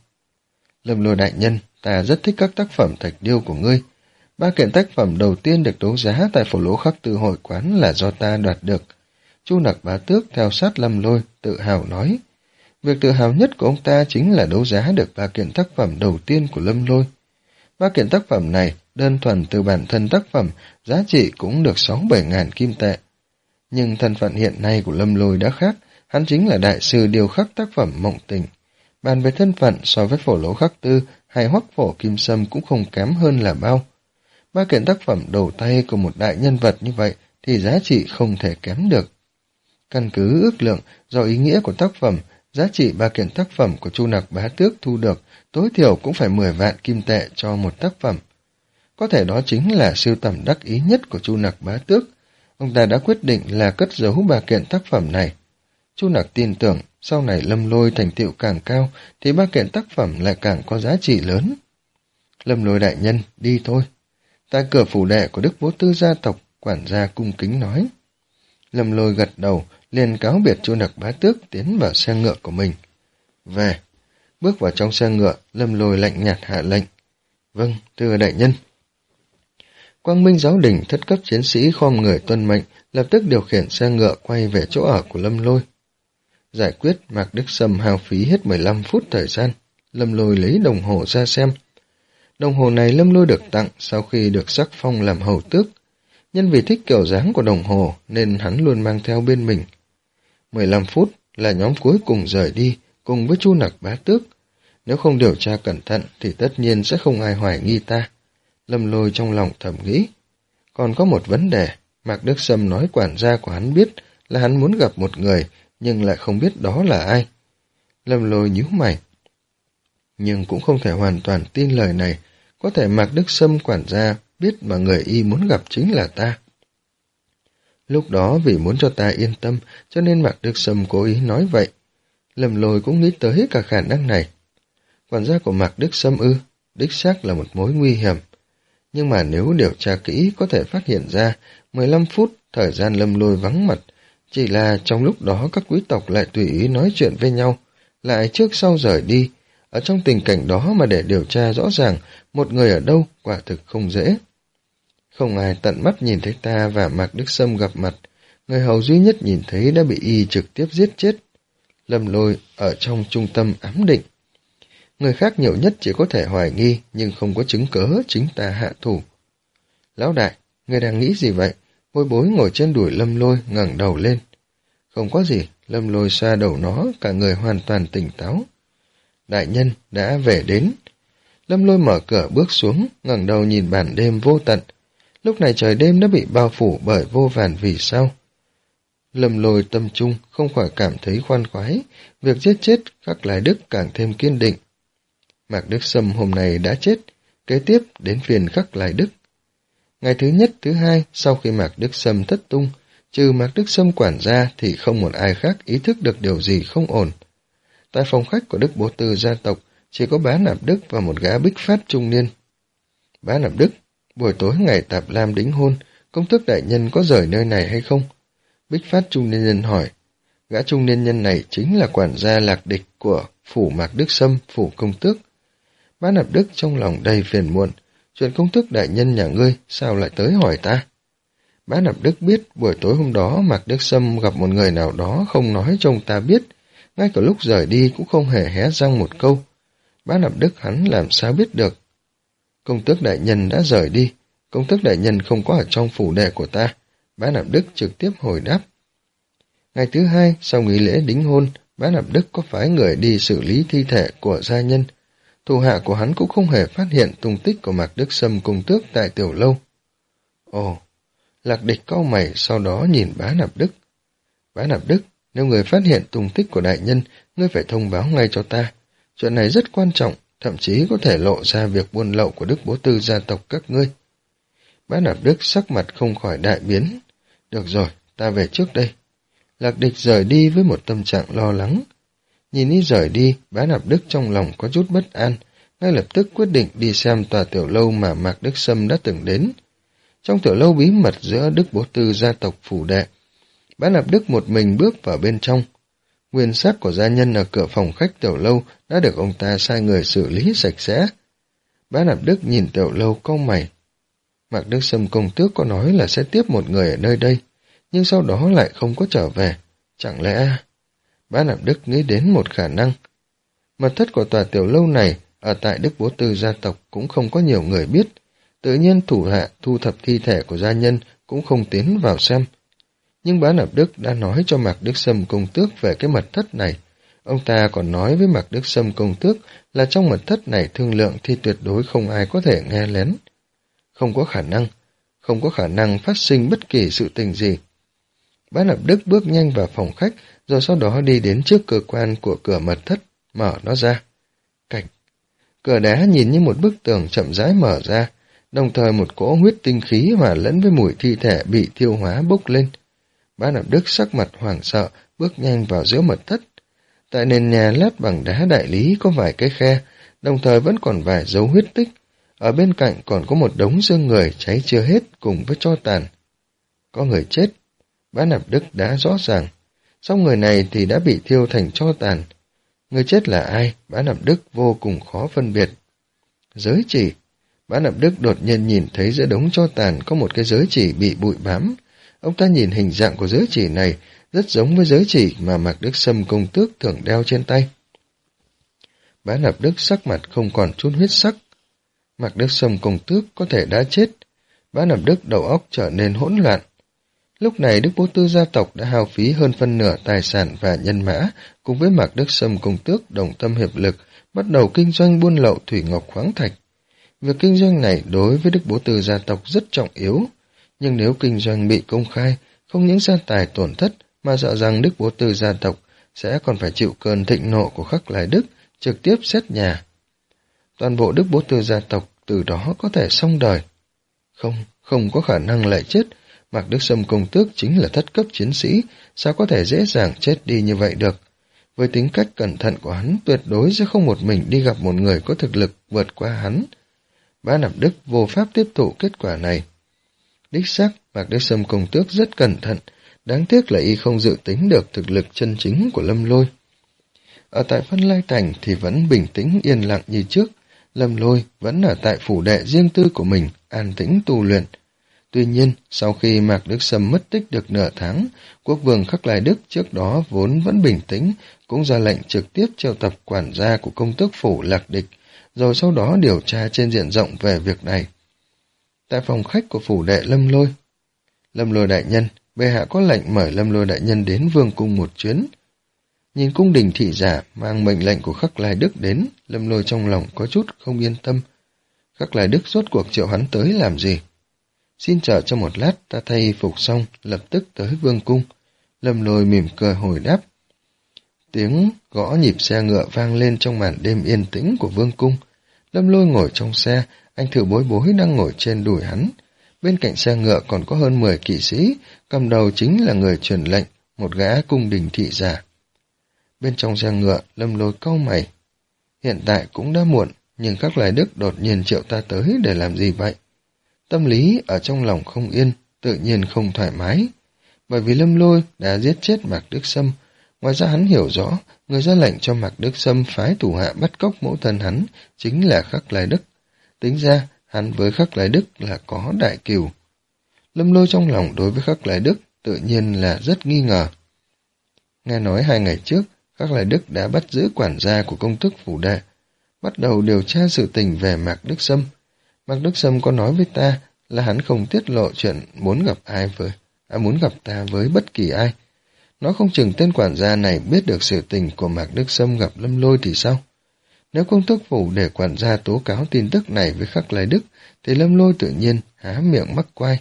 Lâm Lôi đại nhân, ta rất thích các tác phẩm thạch điêu của ngươi. Ba kiện tác phẩm đầu tiên được đấu giá tại phổ lỗ khắc tư hội quán là do ta đoạt được. Chu Nặc Bá Tước theo sát Lâm Lôi, tự hào nói. Việc tự hào nhất của ông ta chính là đấu giá được ba kiện tác phẩm đầu tiên của Lâm Lôi. Ba kiện tác phẩm này, đơn thuần từ bản thân tác phẩm, giá trị cũng được sáu bảy ngàn kim tệ. Nhưng thân phận hiện nay của Lâm Lôi đã khác, hắn chính là đại sư điêu khắc tác phẩm Mộng Tình. Bàn về thân phận so với Phổ Lỗ Khắc Tư hay Hoắc Phổ Kim Sâm cũng không kém hơn là bao. Ba kiện tác phẩm đầu tay của một đại nhân vật như vậy thì giá trị không thể kém được. Căn cứ ước lượng do ý nghĩa của tác phẩm, giá trị ba kiện tác phẩm của Chu Nặc Bá Tước thu được tối thiểu cũng phải mười vạn kim tệ cho một tác phẩm. Có thể đó chính là sưu tầm đắc ý nhất của Chu Nặc Bá Tước. Ông ta đã quyết định là cất giấu ba kiện tác phẩm này. Chu Nặc tin tưởng sau này Lâm Lôi thành tựu càng cao thì ba kiện tác phẩm lại càng có giá trị lớn. Lâm Lôi đại nhân, đi thôi. Tại cửa phủ đệ của Đức Bố Tư gia tộc, quản gia cung kính nói. Lâm Lôi gật đầu, liền cáo biệt Chu Nặc Bá Tước tiến vào xe ngựa của mình. Về, bước vào trong xe ngựa, Lâm Lôi lạnh nhạt hạ lệnh. Vâng, thưa đại nhân. Quang Minh giáo đình thất cấp chiến sĩ khom người tuân mệnh, lập tức điều khiển xe ngựa quay về chỗ ở của Lâm Lôi. Giải quyết, Mạc Đức Sâm hao phí hết mười lăm phút thời gian. Lâm Lôi lấy đồng hồ ra xem. Đồng hồ này Lâm Lôi được tặng sau khi được sắc phong làm hầu tước. Nhân vì thích kiểu dáng của đồng hồ nên hắn luôn mang theo bên mình. mười lăm phút là nhóm cuối cùng rời đi cùng với Chu Nặc Bá Tước. Nếu không điều tra cẩn thận thì tất nhiên sẽ không ai hoài nghi ta. Lâm Lôi trong lòng thầm nghĩ. Còn có một vấn đề, Mạc Đức Sâm nói quản gia của hắn biết là hắn muốn gặp một người, nhưng lại không biết đó là ai. Lâm Lôi nhíu mày. Nhưng cũng không thể hoàn toàn tin lời này, có thể Mạc Đức Sâm quản gia biết mà người y muốn gặp chính là ta. Lúc đó vì muốn cho ta yên tâm, cho nên Mạc Đức Sâm cố ý nói vậy. Lâm Lôi cũng nghĩ tới cả khả năng này. Quản gia của Mạc Đức Sâm ư, đích xác là một mối nguy hiểm. Nhưng mà nếu điều tra kỹ có thể phát hiện ra, mười lăm phút thời gian Lâm Lôi vắng mặt, chỉ là trong lúc đó các quý tộc lại tùy ý nói chuyện với nhau, lại trước sau rời đi. Ở trong tình cảnh đó mà để điều tra rõ ràng một người ở đâu quả thực không dễ. Không ai tận mắt nhìn thấy ta và Mạc Đức Sâm gặp mặt, người hầu duy nhất nhìn thấy đã bị y trực tiếp giết chết. Lâm Lôi ở trong trung tâm ám định. Người khác nhiều nhất chỉ có thể hoài nghi, nhưng không có chứng cớ chính ta hạ thủ. Lão đại, người đang nghĩ gì vậy? Bối Bối ngồi trên đùi Lâm Lôi ngẩng đầu lên. Không có gì, Lâm Lôi xoa đầu nó, cả người hoàn toàn tỉnh táo. Đại nhân đã về đến. Lâm Lôi mở cửa bước xuống, ngẩng đầu nhìn bản đêm vô tận. Lúc này trời đêm đã bị bao phủ bởi vô vàn vì sao. Lâm Lôi tâm trung không khỏi cảm thấy khoan khoái, việc giết chết Khắc Lai Đức càng thêm kiên định. Mạc Đức Sâm hôm nay đã chết, kế tiếp đến phiên Khắc Lai Đức. Ngày thứ nhất, thứ hai, sau khi Mạc Đức Sâm thất tung, trừ Mạc Đức Sâm quản gia thì không một ai khác ý thức được điều gì không ổn. Tại phòng khách của Đức Bố Tư gia tộc, chỉ có Bá Nạp Đức và một gã bích phát trung niên. Bá Nạp Đức, buổi tối ngày Tạp Lam đính hôn, công tước đại nhân có rời nơi này hay không? Bích phát trung niên nhân hỏi. Gã trung niên nhân này chính là quản gia Lạc Địch của phủ Mạc Đức Sâm, phủ công tước. Bá Nạp Đức trong lòng đầy phiền muộn, chuyện công tước đại nhân nhà ngươi sao lại tới hỏi ta? Bá Nạp Đức biết buổi tối hôm đó Mạc Đức Sâm gặp một người nào đó không nói cho ông ta biết, ngay cả lúc rời đi cũng không hề hé răng một câu. Bá Nạp Đức hắn làm sao biết được? Công tước đại nhân đã rời đi, công tước đại nhân không có ở trong phủ đệ của ta. Bá Nạp Đức trực tiếp hồi đáp. Ngày thứ hai, sau nghi lễ đính hôn, Bá Nạp Đức có phái người đi xử lý thi thể của gia nhân. Thủ hạ của hắn cũng không hề phát hiện tung tích của Mạc Đức Sâm công tước tại tiểu lâu. Ồ, Lạc Địch cau mày sau đó nhìn Bá Nạp Đức. Bá Nạp Đức, nếu người phát hiện tung tích của đại nhân, ngươi phải thông báo ngay cho ta. Chuyện này rất quan trọng, thậm chí có thể lộ ra việc buôn lậu của Đức Bố Tư gia tộc các ngươi. Bá Nạp Đức sắc mặt không khỏi đại biến. Được rồi, ta về trước đây. Lạc Địch rời đi với một tâm trạng lo lắng. Nhìn y rời đi, Bá Nạp Đức trong lòng có chút bất an, ngay lập tức quyết định đi xem tòa tiểu lâu mà Mạc Đức Sâm đã từng đến. Trong tiểu lâu bí mật giữa Đức Bố Tư gia tộc phủ đệ, Bá Nạp Đức một mình bước vào bên trong. Nguyên xác của gia nhân ở cửa phòng khách tiểu lâu đã được ông ta sai người xử lý sạch sẽ. Bá Nạp Đức nhìn tiểu lâu cau mày. Mạc Đức Sâm công tước có nói là sẽ tiếp một người ở nơi đây, nhưng sau đó lại không có trở về. Chẳng lẽ... Bá Nạp Đức nghĩ đến một khả năng. Mật thất của tòa tiểu lâu này ở tại Đức Bố Tư gia tộc cũng không có nhiều người biết. Tự nhiên thủ hạ thu thập thi thể của gia nhân cũng không tiến vào xem. Nhưng Bá Nạp Đức đã nói cho Mạc Đức Sâm công tước về cái mật thất này. Ông ta còn nói với Mạc Đức Sâm công tước là trong mật thất này thương lượng thì tuyệt đối không ai có thể nghe lén. Không có khả năng, không có khả năng phát sinh bất kỳ sự tình gì. Bá Nạp Đức bước nhanh vào phòng khách, rồi sau đó đi đến trước cơ quan của cửa mật thất, mở nó ra. Cạch. Cửa đá nhìn như một bức tường chậm rãi mở ra, đồng thời một cỗ huyết tinh khí hòa lẫn với mùi thi thể bị thiêu hóa bốc lên. Bá Nạp Đức sắc mặt hoảng sợ, bước nhanh vào giữa mật thất. Tại nền nhà lát bằng đá đại lý có vài cái khe, đồng thời vẫn còn vài dấu huyết tích. Ở bên cạnh còn có một đống xương người cháy chưa hết cùng với tro tàn. Có người chết. Bá Nạp Đức đã rõ ràng. Xong người này thì đã bị thiêu thành tro tàn. Người chết là ai? Bá Nạp Đức vô cùng khó phân biệt. Giới chỉ. Bá Nạp Đức đột nhiên nhìn thấy giữa đống tro tàn có một cái giới chỉ bị bụi bám. Ông ta nhìn hình dạng của giới chỉ này rất giống với giới chỉ mà Mạc Đức Sâm công tước thường đeo trên tay. Bá Nạp Đức sắc mặt không còn chút huyết sắc. Mạc Đức Sâm công tước có thể đã chết. Bá Nạp Đức đầu óc trở nên hỗn loạn. Lúc này Đức Bố Tư gia tộc đã hao phí hơn phân nửa tài sản và nhân mã, cùng với Mạc Đức Sâm công tước đồng tâm hiệp lực, bắt đầu kinh doanh buôn lậu thủy ngọc khoáng thạch. Việc kinh doanh này đối với Đức Bố Tư gia tộc rất trọng yếu, nhưng nếu kinh doanh bị công khai, không những gia tài tổn thất, mà sợ rằng Đức Bố Tư gia tộc sẽ còn phải chịu cơn thịnh nộ của Khắc Lai Đức, trực tiếp xét nhà. Toàn bộ Đức Bố Tư gia tộc từ đó có thể xong đời. Không, không có khả năng lại chết. Mạc Đức Sâm công tước chính là thất cấp chiến sĩ, sao có thể dễ dàng chết đi như vậy được. Với tính cách cẩn thận của hắn, tuyệt đối sẽ không một mình đi gặp một người có thực lực vượt qua hắn. Bá Nạp Đức vô pháp tiếp thụ kết quả này. Đích xác, Mạc Đức Sâm công tước rất cẩn thận, đáng tiếc là y không dự tính được thực lực chân chính của Lâm Lôi. Ở tại Phân Lai Thành thì vẫn bình tĩnh yên lặng như trước, Lâm Lôi vẫn ở tại phủ đệ riêng tư của mình, an tĩnh tu luyện. Tuy nhiên, sau khi Mạc Đức Sâm mất tích được nửa tháng, quốc vương Khắc Lai Đức trước đó vốn vẫn bình tĩnh, cũng ra lệnh trực tiếp triệu tập quản gia của công tước phủ Lạc Địch, rồi sau đó điều tra trên diện rộng về việc này. Tại phòng khách của phủ đệ Lâm Lôi, Lâm Lôi đại nhân, bệ hạ có lệnh mời Lâm Lôi đại nhân đến vương cung một chuyến. Nhìn cung đình thị giả mang mệnh lệnh của Khắc Lai Đức đến, Lâm Lôi trong lòng có chút không yên tâm. Khắc Lai Đức rốt cuộc triệu hắn tới làm gì? Xin chờ cho một lát, ta thay y phục xong, lập tức tới vương cung. Lâm Lôi mỉm cười hồi đáp. Tiếng gõ nhịp xe ngựa vang lên trong màn đêm yên tĩnh của vương cung. Lâm Lôi ngồi trong xe, anh Thử Bối Bối đang ngồi trên đùi hắn. Bên cạnh xe ngựa còn có hơn mười kỵ sĩ, cầm đầu chính là người truyền lệnh, một gã cung đình thị giả. Bên trong xe ngựa, Lâm Lôi cau mày. Hiện tại cũng đã muộn, nhưng Khắc Lai Đức đột nhiên triệu ta tới để làm gì vậy? Tâm lý ở trong lòng không yên, tự nhiên không thoải mái. Bởi vì Lâm Lôi đã giết chết Mạc Đức Sâm, ngoài ra hắn hiểu rõ, người ra lệnh cho Mạc Đức Sâm phái thủ hạ bắt cóc mẫu thân hắn chính là Khắc Lai Đức. Tính ra, hắn với Khắc Lai Đức là có đại cừu. Lâm Lôi trong lòng đối với Khắc Lai Đức tự nhiên là rất nghi ngờ. Nghe nói hai ngày trước, Khắc Lai Đức đã bắt giữ quản gia của công tước phủ đệ, bắt đầu điều tra sự tình về Mạc Đức Sâm. Mạc Đức Sâm có nói với ta là hắn không tiết lộ chuyện muốn gặp ai với, à, muốn gặp ta với bất kỳ ai. Nó không chừng tên quản gia này biết được sự tình của Mạc Đức Sâm gặp Lâm Lôi thì sao? Nếu công tước phủ để quản gia tố cáo tin tức này với Khắc Lai Đức, thì Lâm Lôi tự nhiên há miệng mắc quai.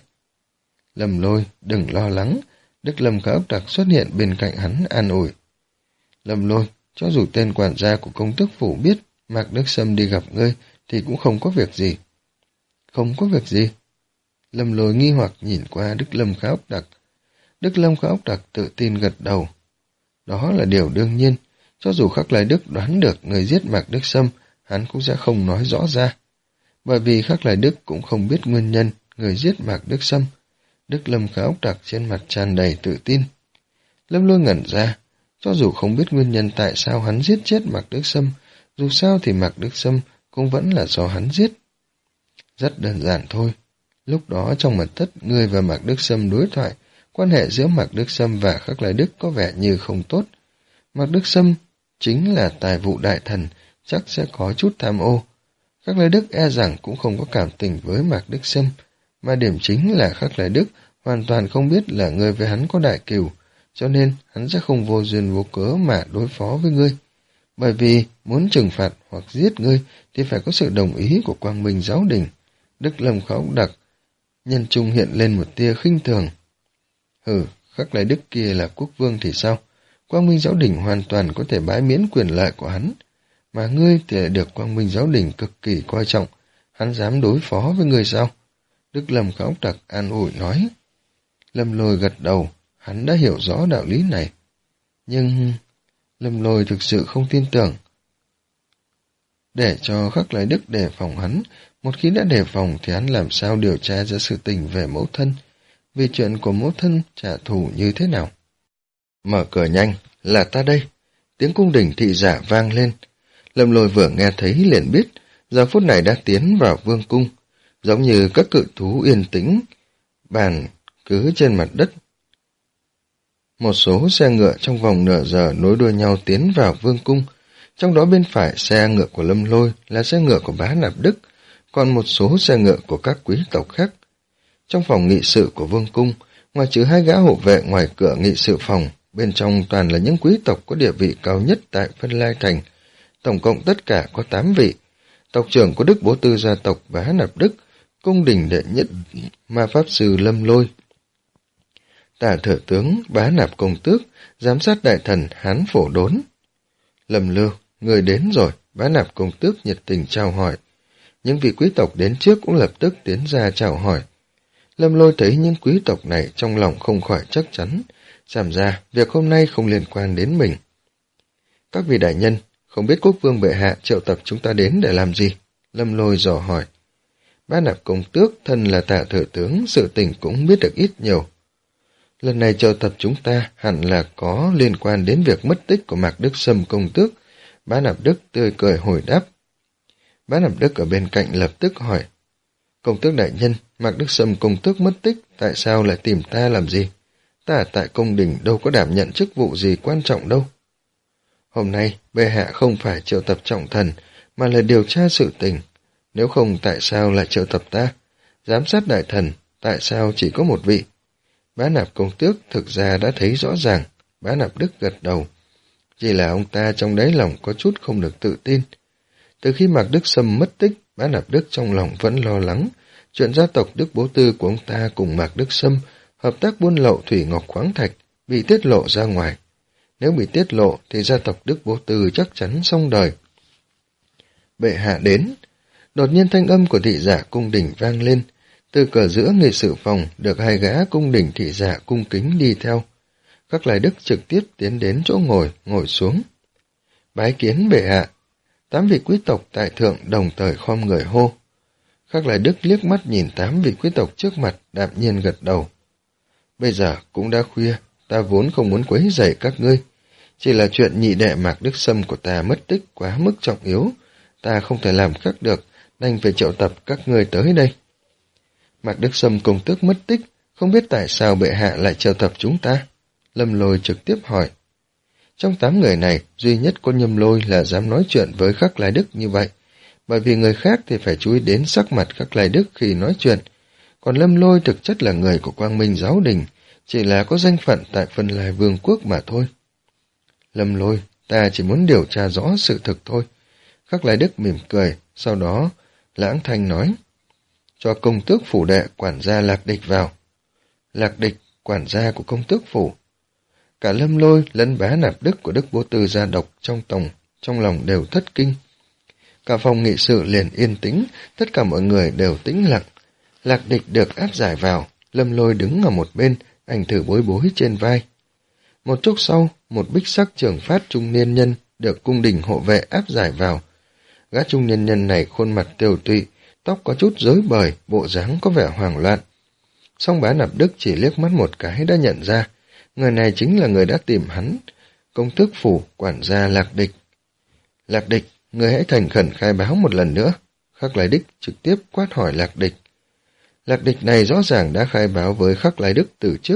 Lâm Lôi, đừng lo lắng, Đức Lâm Khả Ốc Đặc xuất hiện bên cạnh hắn an ủi. Lâm Lôi, cho dù tên quản gia của công tước phủ biết Mạc Đức Sâm đi gặp ngươi, thì cũng không có việc gì. Không có việc gì? Lâm Lôi nghi hoặc nhìn qua Đức Lâm Khả Ốc Đặc. Đức Lâm Khả Ốc Đặc tự tin gật đầu. Đó là điều đương nhiên, cho dù Khắc Lai Đức đoán được người giết Mạc Đức Sâm, hắn cũng sẽ không nói rõ ra. Bởi vì Khắc Lai Đức cũng không biết nguyên nhân người giết Mạc Đức Sâm. Đức Lâm Khả Ốc Đặc trên mặt tràn đầy tự tin. Lâm Lôi ngẩn ra, cho dù không biết nguyên nhân tại sao hắn giết chết Mạc Đức Sâm, dù sao thì Mạc Đức Sâm cũng vẫn là do hắn giết. Rất đơn giản thôi. Lúc đó trong mật thất, ngươi và Mạc Đức Sâm đối thoại, quan hệ giữa Mạc Đức Sâm và Khắc Lai Đức có vẻ như không tốt. Mạc Đức Sâm chính là tài vụ đại thần, chắc sẽ có chút tham ô. Khắc Lai Đức e rằng cũng không có cảm tình với Mạc Đức Sâm, mà điểm chính là Khắc Lai Đức hoàn toàn không biết là ngươi với hắn có đại cừu, cho nên hắn sẽ không vô duyên vô cớ mà đối phó với ngươi. Bởi vì muốn trừng phạt hoặc giết ngươi thì phải có sự đồng ý của Quang Minh Giáo Đình. Đức Lâm Khẩu Đặc nhân trung hiện lên một tia khinh thường. Hừ, Khắc Lai Đức kia là quốc vương thì sao? Quang Minh Giáo Đình hoàn toàn có thể bãi miễn quyền lợi của hắn, mà ngươi thì lại được Quang Minh Giáo Đình cực kỳ coi trọng, hắn dám đối phó với ngươi sao? Đức Lâm Khẩu Đặc an ủi nói. Lâm Lôi gật đầu, hắn đã hiểu rõ đạo lý này. Nhưng Lâm Lôi thực sự không tin tưởng. Để cho Khắc Lai Đức đề phòng hắn, một khi đã đề phòng thì hắn làm sao điều tra ra sự tình về mẫu thân, vì chuyện của mẫu thân trả thù như thế nào. Mở cửa nhanh, là ta đây. Tiếng cung đình thị giả vang lên. Lâm Lôi vừa nghe thấy liền biết, giờ phút này đã tiến vào vương cung, giống như các cự thú yên tĩnh, bàn cứ trên mặt đất. Một số xe ngựa trong vòng nửa giờ nối đuôi nhau tiến vào vương cung, trong đó bên phải xe ngựa của Lâm Lôi là xe ngựa của Bá Nạp Đức, còn một số xe ngựa của các quý tộc khác. Trong phòng nghị sự của vương cung, ngoài trừ hai gã hộ vệ ngoài cửa nghị sự phòng, bên trong toàn là những quý tộc có địa vị cao nhất tại Vân Lai Thành. Tổng cộng tất cả có tám vị. Tộc trưởng của Đức Bố Tư gia tộc Bá Nạp Đức, cung đình đệ nhất ma pháp sư Lâm Lôi, Tả thừa tướng Bá Nạp Công Tước, giám sát đại thần Hán Phổ Đốn. Lâm Lưu, người đến rồi, Bá Nạp Công Tước nhiệt tình chào hỏi. Những vị quý tộc đến trước cũng lập tức tiến ra chào hỏi. Lâm Lôi thấy những quý tộc này trong lòng không khỏi chắc chắn, xem ra việc hôm nay không liên quan đến mình. Các vị đại nhân, không biết quốc vương bệ hạ triệu tập chúng ta đến để làm gì? Lâm Lôi dò hỏi. Bá Nạp Công Tước thân là Tả thừa tướng, sự tình cũng biết được ít nhiều. Lần này triệu tập chúng ta hẳn là có liên quan đến việc mất tích của Mạc Đức Sâm công tước. Bá Nạp Đức tươi cười hồi đáp. Bá Nạp Đức ở bên cạnh lập tức hỏi. Công tước đại nhân, Mạc Đức Sâm công tước mất tích, tại sao lại tìm ta làm gì? Ta tại cung đình đâu có đảm nhận chức vụ gì quan trọng đâu. Hôm nay, bệ hạ không phải triệu tập trọng thần, mà là điều tra sự tình. Nếu không tại sao lại triệu tập ta? Giám sát đại thần, tại sao chỉ có một vị? Bá Nạp Công Tước thực ra đã thấy rõ ràng. Bá Nạp Đức gật đầu. Chỉ là ông ta trong đáy lòng có chút không được tự tin. Từ khi Mạc Đức Sâm mất tích, Bá Nạp Đức trong lòng vẫn lo lắng. Chuyện gia tộc Đức Bố Tư của ông ta cùng Mạc Đức Sâm hợp tác buôn lậu thủy ngọc khoáng thạch bị tiết lộ ra ngoài. Nếu bị tiết lộ thì gia tộc Đức Bố Tư chắc chắn xong đời. Bệ hạ đến. Đột nhiên thanh âm của thị giả cung đình vang lên. Từ cửa giữa nghị sự phòng được hai gã cung đình thị giả cung kính đi theo. Khắc Lai Đức trực tiếp tiến đến chỗ ngồi, ngồi xuống. Bái kiến bệ hạ. Tám vị quý tộc tại thượng đồng thời khom người hô. Khắc Lai Đức liếc mắt nhìn tám vị quý tộc trước mặt, đạm nhiên gật đầu. Bây giờ cũng đã khuya, ta vốn không muốn quấy rầy các ngươi. Chỉ là chuyện nhị đệ Mạc Đức Sâm của ta mất tích quá mức trọng yếu. Ta không thể làm khác được, đành phải triệu tập các ngươi tới đây. Mạc Đức Sâm công tước mất tích, không biết tại sao bệ hạ lại triệu tập chúng ta? Lâm Lôi trực tiếp hỏi. Trong tám người này, duy nhất có Nhâm Lôi là dám nói chuyện với Khắc Lai Đức như vậy, bởi vì người khác thì phải chú ý đến sắc mặt Khắc Lai Đức khi nói chuyện. Còn Lâm Lôi thực chất là người của Quang Minh Giáo Đình, chỉ là có danh phận tại Vân Lai Vương quốc mà thôi. Lâm Lôi, ta chỉ muốn điều tra rõ sự thực thôi. Khắc Lai Đức mỉm cười, sau đó lãng thanh nói. Cho công tước phủ đệ quản gia Lạc Địch vào. Lạc Địch, quản gia của công tước phủ. Cả Lâm Lôi lẫn Bá Nạp Đức của Đức Bố Tư gia độc trong tổng, trong lòng đều thất kinh. Cả phòng nghị sự liền yên tĩnh, tất cả mọi người đều tĩnh lặng. Lạc Địch được áp giải vào, Lâm Lôi đứng ở một bên, ảnh thử bối bối trên vai. Một chút sau, một bích sắc trưởng phát trung niên nhân được cung đình hộ vệ áp giải vào. Gã trung niên nhân này khuôn mặt tiều tụy, tóc có chút rối bời, bộ dáng có vẻ hoảng loạn. Song Bá Nạp Đức chỉ liếc mắt một cái đã nhận ra, người này chính là người đã tìm hắn, công tước phủ quản gia Lạc Địch. Lạc Địch, người hãy thành khẩn khai báo một lần nữa. Khắc Lai Đức trực tiếp quát hỏi Lạc Địch. Lạc Địch này rõ ràng đã khai báo với Khắc Lai Đức từ trước,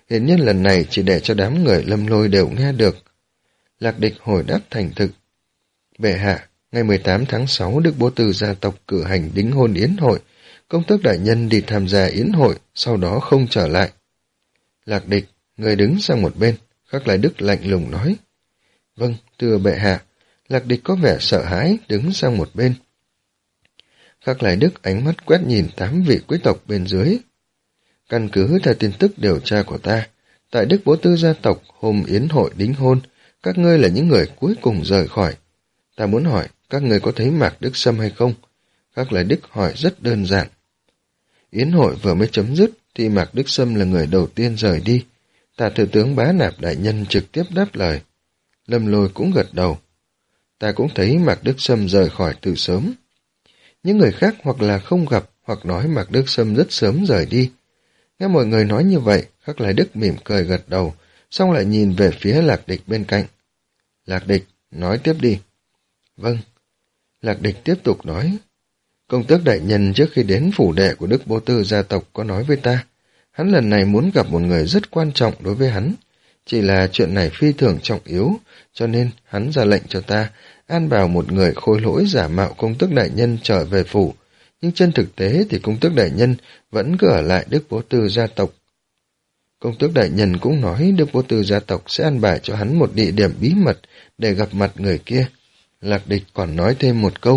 hiển nhiên lần này chỉ để cho đám người Lâm Lôi đều nghe được. Lạc Địch hồi đáp thành thực. Bệ hạ, ngày mười tám tháng sáu Đức Bố Tư gia tộc cử hành đính hôn yến hội, công tước đại nhân đi tham gia yến hội, sau đó không trở lại. Lạc Địch, người đứng sang một bên, Khắc Lai Đức lạnh lùng nói. Vâng, thưa bệ hạ. Lạc Địch có vẻ sợ hãi, đứng sang một bên. Khắc Lai Đức ánh mắt quét nhìn tám vị quý tộc bên dưới. Căn cứ theo tin tức điều tra của ta, tại Đức Bố Tư gia tộc hôm yến hội đính hôn, các ngươi là những người cuối cùng rời khỏi. Ta muốn hỏi, các ngươi có thấy Mạc Đức Sâm hay không? Khắc Lai Đức hỏi rất đơn giản. Yến hội vừa mới chấm dứt, thì Mạc Đức Sâm là người đầu tiên rời đi. Tả thừa tướng Bá Nạp đại nhân trực tiếp đáp lời. Lâm Lôi cũng gật đầu. Ta cũng thấy Mạc Đức Sâm rời khỏi từ sớm. Những người khác hoặc là không gặp, hoặc nói Mạc Đức Sâm rất sớm rời đi. Nghe mọi người nói như vậy, Khắc Lai Đức mỉm cười gật đầu, xong lại nhìn về phía Lạc Địch bên cạnh. Lạc Địch, nói tiếp đi. Vâng. Lạc Địch tiếp tục nói. Công tước đại nhân trước khi đến phủ đệ của Đức Bố Tư gia tộc có nói với ta, hắn lần này muốn gặp một người rất quan trọng đối với hắn. Chỉ là chuyện này phi thường trọng yếu, cho nên hắn ra lệnh cho ta an bài một người khôi lỗi giả mạo công tước đại nhân trở về phủ, nhưng trên thực tế thì công tước đại nhân vẫn cứ ở lại Đức Bố Tư gia tộc. Công tước đại nhân cũng nói Đức Bố Tư gia tộc sẽ an bài cho hắn một địa điểm bí mật để gặp mặt người kia. Lạc Địch còn nói thêm một câu.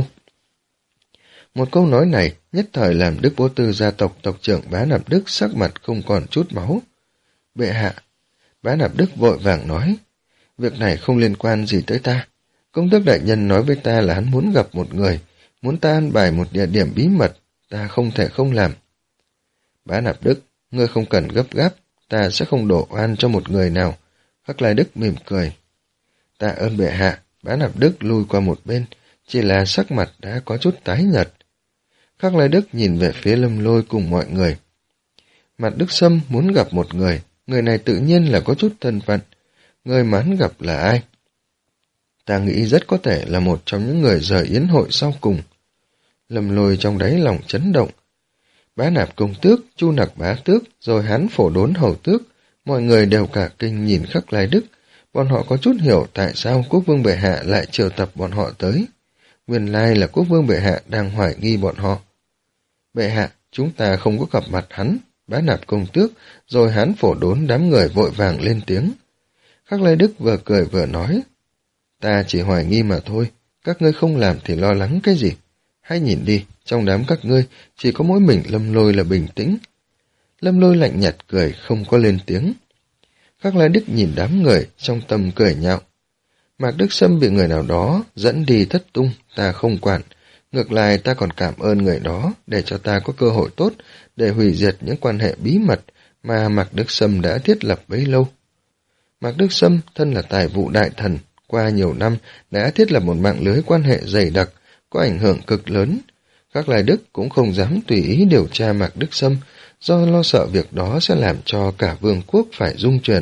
Một câu nói này nhất thời làm Đức Bố Tư gia tộc tộc trưởng Bá Nạp Đức sắc mặt không còn chút máu. Bệ hạ, Bá Nạp Đức vội vàng nói, việc này không liên quan gì tới ta. Công tước đại nhân nói với ta là hắn muốn gặp một người, muốn ta an bài một địa điểm bí mật, ta không thể không làm. Bá Nạp Đức, ngươi không cần gấp gáp, ta sẽ không đổ oan cho một người nào. Khắc Lai Đức mỉm cười. Tạ ơn bệ hạ. Bá Nạp Đức lui qua một bên, chỉ là sắc mặt đã có chút tái nhợt. Khắc Lai Đức nhìn về phía Lâm Lôi cùng mọi người. Mạc Đức Sâm muốn gặp một người, người này tự nhiên là có chút thân phận. Người mà hắn gặp là ai? Ta nghĩ rất có thể là một trong những người rời yến hội sau cùng. Lâm Lôi trong đáy lòng chấn động. Bá Nạp công tước, Chu Nặc bá tước, rồi hắn Phổ Đốn hầu tước, mọi người đều cả kinh nhìn Khắc Lai Đức. Bọn họ có chút hiểu tại sao quốc vương bệ hạ lại triệu tập bọn họ tới. Nguyên lai là quốc vương bệ hạ đang hoài nghi bọn họ. Bệ hạ, chúng ta không có gặp mặt hắn. Bá Nạp công tước, rồi hắn Phổ Đốn đám người vội vàng lên tiếng. Khắc Lai Đức vừa cười vừa nói. Ta chỉ hoài nghi mà thôi, các ngươi không làm thì lo lắng cái gì. Hãy nhìn đi, trong đám các ngươi chỉ có mỗi mình Lâm Lôi là bình tĩnh. Lâm Lôi lạnh nhạt cười, không có lên tiếng. Khắc Lai Đức nhìn đám người, trong tâm cười nhạo. Mạc Đức Sâm bị người nào đó dẫn đi thất tung, ta không quản. Ngược lại ta còn cảm ơn người đó để cho ta có cơ hội tốt để hủy diệt những quan hệ bí mật mà Mạc Đức Sâm đã thiết lập bấy lâu. Mạc Đức Sâm thân là tài vụ đại thần, qua nhiều năm đã thiết lập một mạng lưới quan hệ dày đặc, có ảnh hưởng cực lớn. Khắc Lai Đức cũng không dám tùy ý điều tra Mạc Đức Sâm, do lo sợ việc đó sẽ làm cho cả vương quốc phải rung chuyển.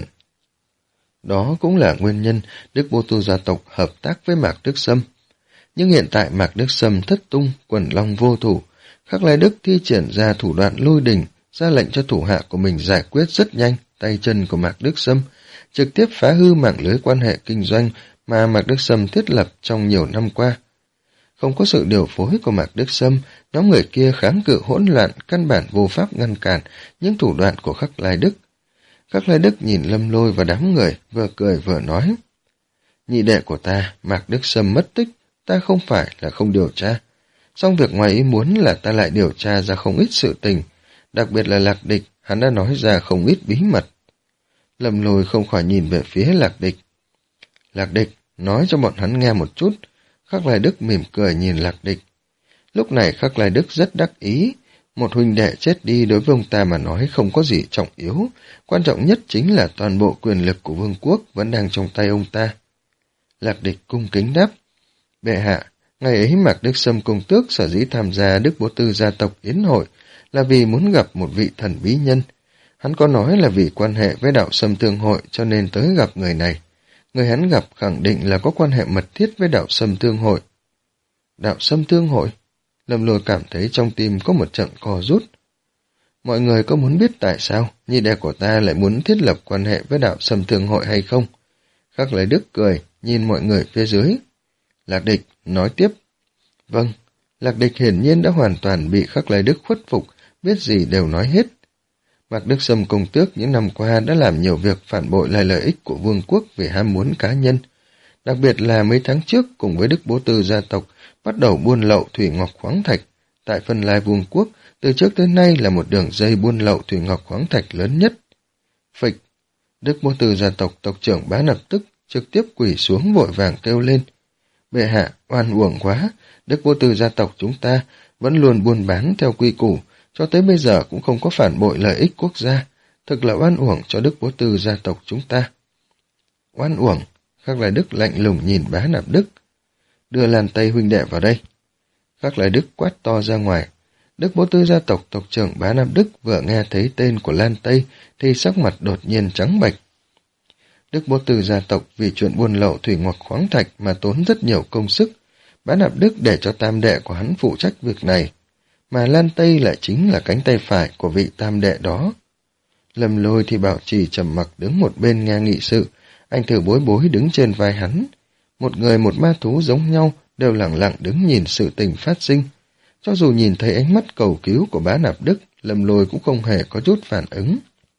Đó cũng là nguyên nhân Đức Bố Tư gia tộc hợp tác với Mạc Đức Sâm. Nhưng hiện tại Mạc Đức Sâm thất tung, quần long vô thủ, Khắc Lai Đức thi triển ra thủ đoạn lôi đình, ra lệnh cho thủ hạ của mình giải quyết rất nhanh tay chân của Mạc Đức Sâm, trực tiếp phá hư mạng lưới quan hệ kinh doanh mà Mạc Đức Sâm thiết lập trong nhiều năm qua. Không có sự điều phối của Mạc Đức Sâm, nhóm người kia kháng cự hỗn loạn, căn bản vô pháp ngăn cản những thủ đoạn của Khắc Lai Đức. Khắc Lai Đức nhìn Lâm Lôi và đám người, vừa cười vừa nói. Nhị đệ của ta, Mạc Đức Sâm mất tích, ta không phải là không điều tra. Song việc ngoài ý muốn là ta lại điều tra ra không ít sự tình, đặc biệt là Lạc Địch, hắn đã nói ra không ít bí mật. Lâm Lôi không khỏi nhìn về phía Lạc Địch. Lạc Địch, nói cho bọn hắn nghe một chút. Khắc Lai Đức mỉm cười nhìn Lạc Địch. Lúc này Khắc Lai Đức rất đắc ý. Một huynh đệ chết đi đối với ông ta mà nói không có gì trọng yếu. Quan trọng nhất chính là toàn bộ quyền lực của vương quốc vẫn đang trong tay ông ta. Lạc Địch cung kính đáp. Bệ hạ, ngày ấy Mạc Đức Sâm công tước sở dĩ tham gia Đức Bố Tư gia tộc yến hội là vì muốn gặp một vị thần bí nhân. Hắn có nói là vì quan hệ với đạo Sâm Thương Hội cho nên tới gặp người này. Người hắn gặp khẳng định là có quan hệ mật thiết với đạo Sâm Thương Hội. Đạo Sâm Thương Hội? Lâm Lôi cảm thấy trong tim có một trận co rút. Mọi người có muốn biết tại sao nhị đệ của ta lại muốn thiết lập quan hệ với đạo Sâm Thương hội hay không? Khắc Lấy Đức cười, nhìn mọi người phía dưới. Lạc Địch nói tiếp. Vâng, Lạc Địch hiển nhiên đã hoàn toàn bị Khắc Lấy Đức khuất phục, biết gì đều nói hết. Mạc Đức Sâm công tước những năm qua đã làm nhiều việc phản bội lại lợi ích của vương quốc vì ham muốn cá nhân. Đặc biệt là mấy tháng trước cùng với Đức Bố Tư gia tộc bắt đầu buôn lậu thủy ngọc khoáng thạch. Tại Phân Lai Vương quốc, từ trước tới nay là một đường dây buôn lậu thủy ngọc khoáng thạch lớn nhất. Phịch, Đức Bố Tư gia tộc tộc trưởng Bá Nạp Tức trực tiếp quỳ xuống vội vàng kêu lên. Bệ hạ, oan uổng quá, Đức Bố Tư gia tộc chúng ta vẫn luôn buôn bán theo quy củ, cho tới bây giờ cũng không có phản bội lợi ích quốc gia, thực là oan uổng cho Đức Bố Tư gia tộc chúng ta. Oan uổng, Khắc Lai Đức lạnh lùng nhìn Bá Nạp Đức. Đưa Lan Tây huynh đệ vào đây. Khắc Lai Đức quát to ra ngoài. Đức Bố Tư gia tộc tộc trưởng Bá Nạp Đức vừa nghe thấy tên của Lan Tây thì sắc mặt đột nhiên trắng bệch. Đức Bố Tư gia tộc vì chuyện buôn lậu thủy ngọc khoáng thạch mà tốn rất nhiều công sức. Bá Nạp Đức để cho tam đệ của hắn phụ trách việc này, mà Lan Tây lại chính là cánh tay phải của vị tam đệ đó. Lâm Lôi thì bảo trì trầm mặc đứng một bên nghe nghị sự, anh Thử Bối Bối đứng trên vai hắn. Một người một ma thú giống nhau đều lặng lặng đứng nhìn sự tình phát sinh. Cho dù nhìn thấy ánh mắt cầu cứu của Bá Nạp Đức, Lâm Lôi cũng không hề có chút phản ứng.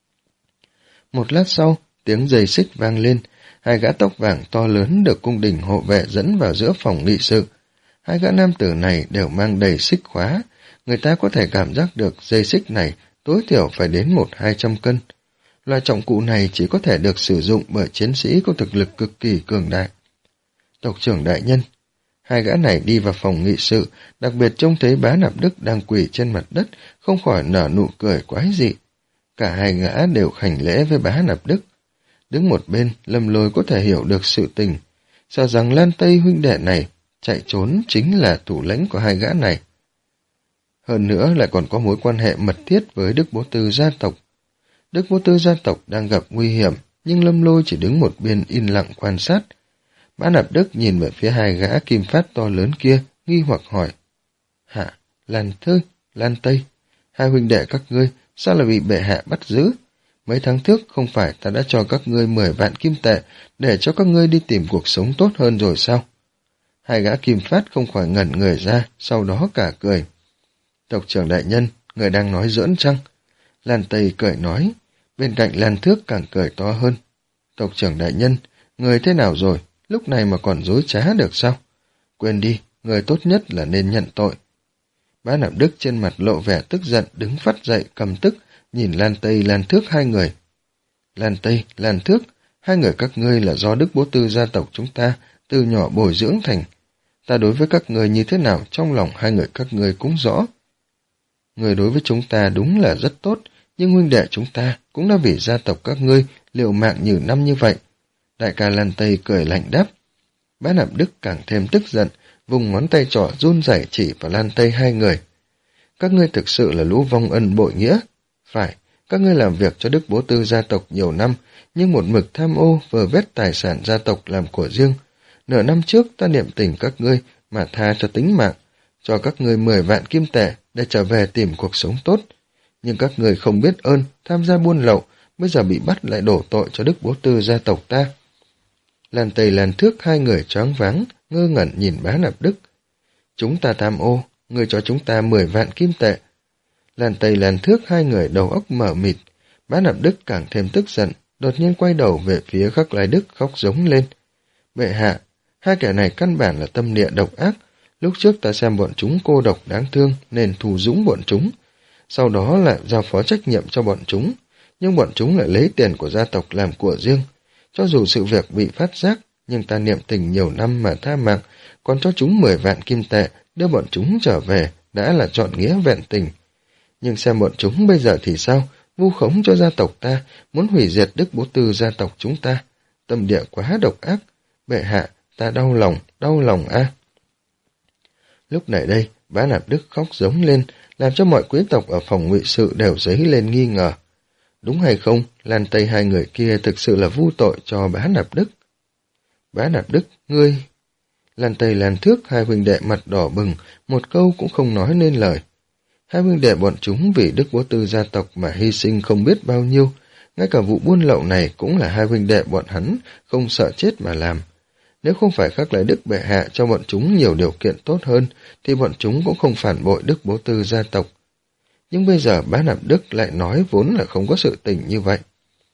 Một lát sau, tiếng giày xích vang lên, hai gã tóc vàng to lớn được cung đình hộ vệ dẫn vào giữa phòng nghị sự. Hai gã nam tử này đều mang đầy xích khóa, người ta có thể cảm giác được dây xích này tối thiểu phải đến một hai trăm cân. Loại trọng cụ này chỉ có thể được sử dụng bởi chiến sĩ có thực lực cực kỳ cường đại. Tộc trưởng đại nhân, hai gã này đi vào phòng nghị sự, đặc biệt trông thấy Bá Nạp Đức đang quỳ trên mặt đất, không khỏi nở nụ cười quái dị. Cả hai gã đều hành lễ với Bá Nạp Đức. Đứng một bên, Lâm Lôi có thể hiểu được sự tình, sợ rằng Lan Tây huynh đệ này chạy trốn chính là thủ lĩnh của hai gã này. Hơn nữa lại còn có mối quan hệ mật thiết với Đức Bố Tư gia tộc. Đức Bố Tư gia tộc đang gặp nguy hiểm, nhưng Lâm Lôi chỉ đứng một bên yên lặng quan sát. Bá Nạp Đức nhìn về phía hai gã kim phát to lớn kia, nghi hoặc hỏi. Hạ, Lan Thư, Lan Tây, hai huynh đệ các ngươi, sao lại bị bệ hạ bắt giữ? Mấy tháng trước không phải ta đã cho các ngươi mười vạn kim tệ để cho các ngươi đi tìm cuộc sống tốt hơn rồi sao? Hai gã kim phát không khỏi ngẩn người ra, sau đó cả cười. Tộc trưởng đại nhân, người đang nói giỡn chăng? Lan Tây cười nói, bên cạnh Lan Thước càng cười to hơn. Tộc trưởng đại nhân, người thế nào rồi, lúc này mà còn dối trá được sao? Quên đi, người tốt nhất là nên nhận tội. Bá Nạp Đức trên mặt lộ vẻ tức giận, đứng phắt dậy cầm tức, nhìn Lan Tây Lan Thước hai người. Lan Tây, Lan Thước, hai người các ngươi là do Đức Bố Tư gia tộc chúng ta từ nhỏ bồi dưỡng thành. Ta đối với các ngươi như thế nào trong lòng hai người các ngươi cũng rõ. Người đối với chúng ta đúng là rất tốt, nhưng huynh đệ chúng ta cũng đã vì gia tộc các ngươi liều mạng nhiều năm như vậy. Đại ca Lan Tây cười lạnh đáp. Bá Nạp Đức càng thêm tức giận, vùng ngón tay trỏ run rẩy chỉ vào Lan Tây hai người. Các ngươi thực sự là lũ vong ân bội nghĩa. Phải, các ngươi làm việc cho Đức Bố Tư gia tộc nhiều năm, nhưng một mực tham ô vơ vét tài sản gia tộc làm của riêng. Nửa năm trước ta niệm tình các ngươi mà tha cho tính mạng, cho các ngươi mười vạn kim tệ để trở về tìm cuộc sống tốt. Nhưng các ngươi không biết ơn, tham gia buôn lậu, bây giờ bị bắt lại đổ tội cho Đức Bố Tư gia tộc ta. Lan Tây Lan Thước hai người choáng váng, ngơ ngẩn nhìn Bá Nạp Đức. Chúng ta tham ô, ngươi cho chúng ta mười vạn kim tệ. Lan Tây Lan Thước hai người đầu óc mở mịt, Bá Nạp Đức càng thêm tức giận, đột nhiên quay đầu về phía Khắc Lai Đức khóc giống lên. Bệ hạ, hai kẻ này căn bản là tâm địa độc ác, lúc trước ta xem bọn chúng cô độc đáng thương nên thù dũng bọn chúng, sau đó lại giao phó trách nhiệm cho bọn chúng, nhưng bọn chúng lại lấy tiền của gia tộc làm của riêng. Cho dù sự việc bị phát giác, nhưng ta niệm tình nhiều năm mà tha mạng, còn cho chúng mười vạn kim tệ đưa bọn chúng trở về đã là chọn nghĩa vẹn tình. Nhưng xem bọn chúng bây giờ thì sao, vu khống cho gia tộc ta, muốn hủy diệt Đức Bố Tư gia tộc chúng ta. Tâm địa quá độc ác, bệ hạ, ta đau lòng, đau lòng a. À. Lúc này đây, Bá Nạp Đức khóc giống lên, làm cho mọi quý tộc ở phòng ngụy sự đều dấy lên nghi ngờ. Đúng hay không, Lan Tây hai người kia thực sự là vu tội cho Bá Nạp Đức. Bá Nạp Đức, ngươi... Lan Tây Lan Thước hai huynh đệ mặt đỏ bừng, một câu cũng không nói nên lời. Hai huynh đệ bọn chúng vì Đức Bố Tư gia tộc mà hy sinh không biết bao nhiêu, ngay cả vụ buôn lậu này cũng là hai huynh đệ bọn hắn không sợ chết mà làm. Nếu không phải Khắc Lại Đức bệ hạ cho bọn chúng nhiều điều kiện tốt hơn, thì bọn chúng cũng không phản bội Đức Bố Tư gia tộc. Nhưng bây giờ Bá Nạp Đức lại nói vốn là không có sự tình như vậy.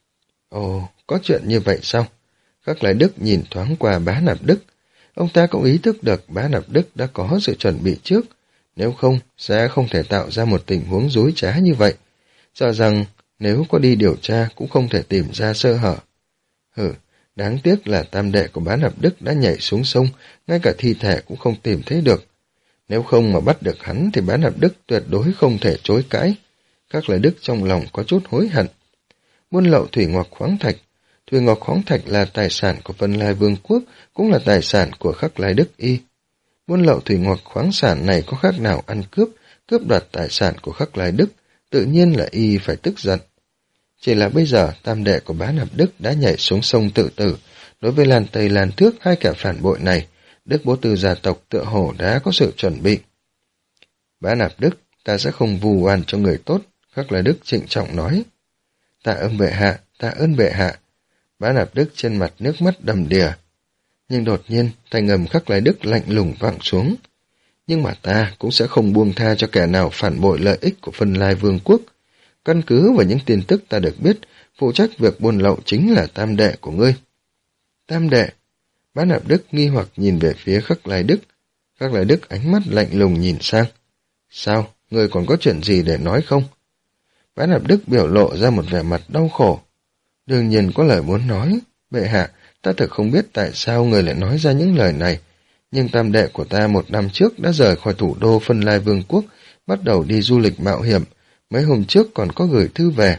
Ồ, có chuyện như vậy sao? Khắc Lại Đức nhìn thoáng qua Bá Nạp Đức. Ông ta cũng ý thức được Bá Nạp Đức đã có sự chuẩn bị trước, nếu không sẽ không thể tạo ra một tình huống dối trá như vậy. Sợ rằng nếu có đi điều tra cũng không thể tìm ra sơ hở. Hừ, đáng tiếc là tam đệ của Bá Nạp Đức đã nhảy xuống sông, ngay cả thi thể cũng không tìm thấy được. Nếu không mà bắt được hắn thì Bá Nạp Đức tuyệt đối không thể chối cãi. Khắc Lại Đức trong lòng có chút hối hận. Buôn lậu thủy ngọc khoáng thạch. Thủy ngọc khoáng thạch là tài sản của Vân Lai Vương quốc, cũng là tài sản của Khắc Lai Đức y. Buôn lậu thủy ngọc khoáng sản này có khác nào ăn cướp, cướp đoạt tài sản của Khắc Lai Đức, tự nhiên là y phải tức giận. Chỉ là bây giờ tam đệ của Bá Nạp Đức đã nhảy xuống sông tự tử. Đối với Lan Tây Lan Thước, hai kẻ phản bội này, Đức Bố Tư gia tộc tựa hồ đã có sự chuẩn bị. Bá Nạp Đức, ta sẽ không vu oan cho người tốt, Khắc Lai Đức trịnh trọng nói. Tạ ơn bệ hạ, tạ ơn bệ hạ. Bá Nạp Đức trên mặt nước mắt đầm đìa. Nhưng đột nhiên, thanh âm Khắc Lai Đức lạnh lùng vọng xuống. Nhưng mà ta cũng sẽ không buông tha cho kẻ nào phản bội lợi ích của Vân Lai Vương quốc. Căn cứ vào những tin tức ta được biết, phụ trách việc buôn lậu chính là tam đệ của ngươi. Tam đệ? Bá Nạp Đức nghi hoặc nhìn về phía Khắc Lai Đức. Khắc Lai Đức ánh mắt lạnh lùng nhìn sang. Sao, ngươi còn có chuyện gì để nói không? Bá Nạp Đức biểu lộ ra một vẻ mặt đau khổ. Đương nhiên có lời muốn nói. Bệ hạ, ta thật không biết tại sao người lại nói ra những lời này. Nhưng tam đệ của ta một năm trước đã rời khỏi thủ đô Vân Lai Vương quốc, bắt đầu đi du lịch mạo hiểm. Mấy hôm trước còn có gửi thư về.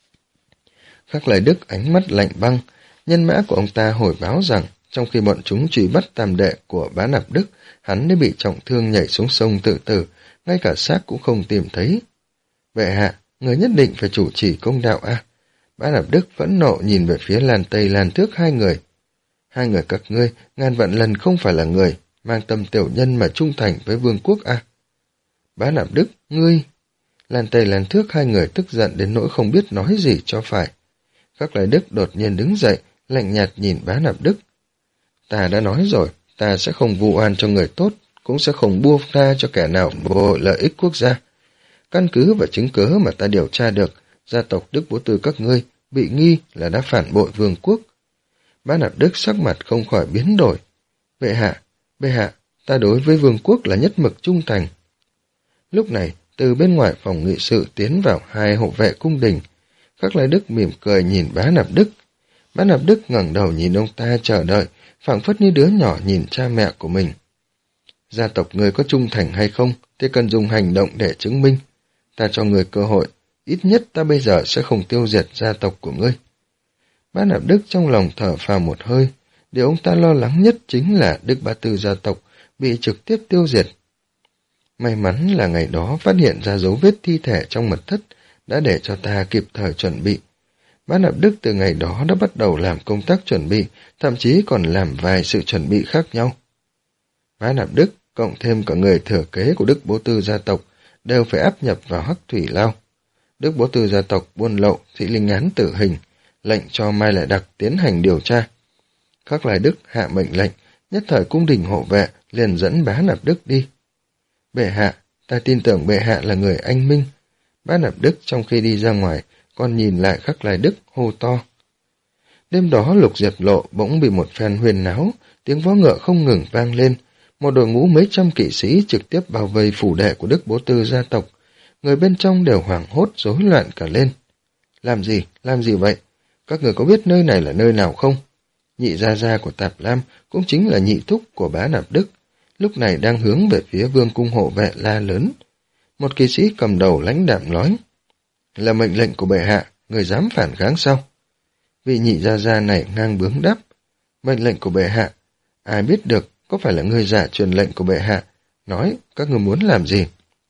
Khắc Lai Đức ánh mắt lạnh băng. Nhân mã của ông ta hồi báo rằng, trong khi bọn chúng truy bắt tam đệ của Bá Nạp Đức, hắn đã bị trọng thương nhảy xuống sông tự tử, ngay cả xác cũng không tìm thấy. Bệ hạ, người nhất định phải chủ trì công đạo a. À? Bá Nạp Đức phẫn nộ nhìn về phía Lan Tây Lan Thước hai người. Hai người các ngươi ngàn vạn lần không phải là người mang tâm tiểu nhân mà trung thành với vương quốc a. À? Bá Nạp Đức, ngươi... Lan Tây Lan Thước hai người tức giận đến nỗi không biết nói gì cho phải. Khắc Lai Đức đột nhiên đứng dậy, lạnh nhạt nhìn Bá Nạp Đức. Ta đã nói rồi, ta sẽ không vu oan cho người tốt, cũng sẽ không buông tha cho kẻ nào bội lợi ích quốc gia. Căn cứ và chứng cớ mà ta điều tra được, gia tộc Đức Bố Tư các ngươi bị nghi là đã phản bội vương quốc. Bá Nạp Đức sắc mặt không khỏi biến đổi. Bệ hạ, bệ hạ, ta đối với vương quốc là nhất mực trung thành. Lúc này, từ bên ngoài phòng nghị sự tiến vào hai hộ vệ cung đình. Khắc Lai Đức mỉm cười nhìn Bá Nạp Đức. Bá Nạp Đức ngẩng đầu nhìn ông ta chờ đợi, phảng phất như đứa nhỏ nhìn cha mẹ của mình. Gia tộc người có trung thành hay không thì cần dùng hành động để chứng minh. Ta cho người cơ hội, ít nhất ta bây giờ sẽ không tiêu diệt gia tộc của ngươi. Bá Nạp Đức trong lòng thở phào một hơi, điều ông ta lo lắng nhất chính là Đức Bá Tư gia tộc bị trực tiếp tiêu diệt. May mắn là ngày đó phát hiện ra dấu vết thi thể trong mật thất đã để cho ta kịp thời chuẩn bị. Bá Nạp Đức từ ngày đó đã bắt đầu làm công tác chuẩn bị, thậm chí còn làm vài sự chuẩn bị khác nhau. Bá Nạp Đức, cộng thêm cả người thừa kế của Đức Bố Tư gia tộc, đều phải áp nhập vào Hắc Thủy Lao. Đức Bố Tư gia tộc buôn lậu, thị linh án tử hình, lệnh cho Mai Lại Đặc tiến hành điều tra. Khắc Lai Đức hạ mệnh lệnh, nhất thời cung đình hộ vệ liền dẫn Bá Nạp Đức đi. Bệ hạ, ta tin tưởng bệ hạ là người anh minh. Bá Nạp Đức trong khi đi ra ngoài, còn nhìn lại Khắc Lai Đức hô to. Đêm đó Lục Diệp Lộ bỗng bị một phen huyền náo, tiếng vó ngựa không ngừng vang lên. Một đội ngũ mấy trăm kỵ sĩ trực tiếp bao vây phủ đệ của Đức Bố Tư gia tộc. Người bên trong đều hoảng hốt rối loạn cả lên. Làm gì, làm gì vậy? Các người có biết nơi này là nơi nào không? Nhị gia gia của Tạp Lam cũng chính là nhị thúc của Bá Nạp Đức, lúc này đang hướng về phía vương cung hộ vệ la lớn. Một kỵ sĩ cầm đầu lãnh đạm nói, là mệnh lệnh của bệ hạ, người dám phản kháng sao? Vị nhị gia gia này ngang bướng đáp, mệnh lệnh của bệ hạ, ai biết được có phải là người giả truyền lệnh của bệ hạ, nói các người muốn làm gì?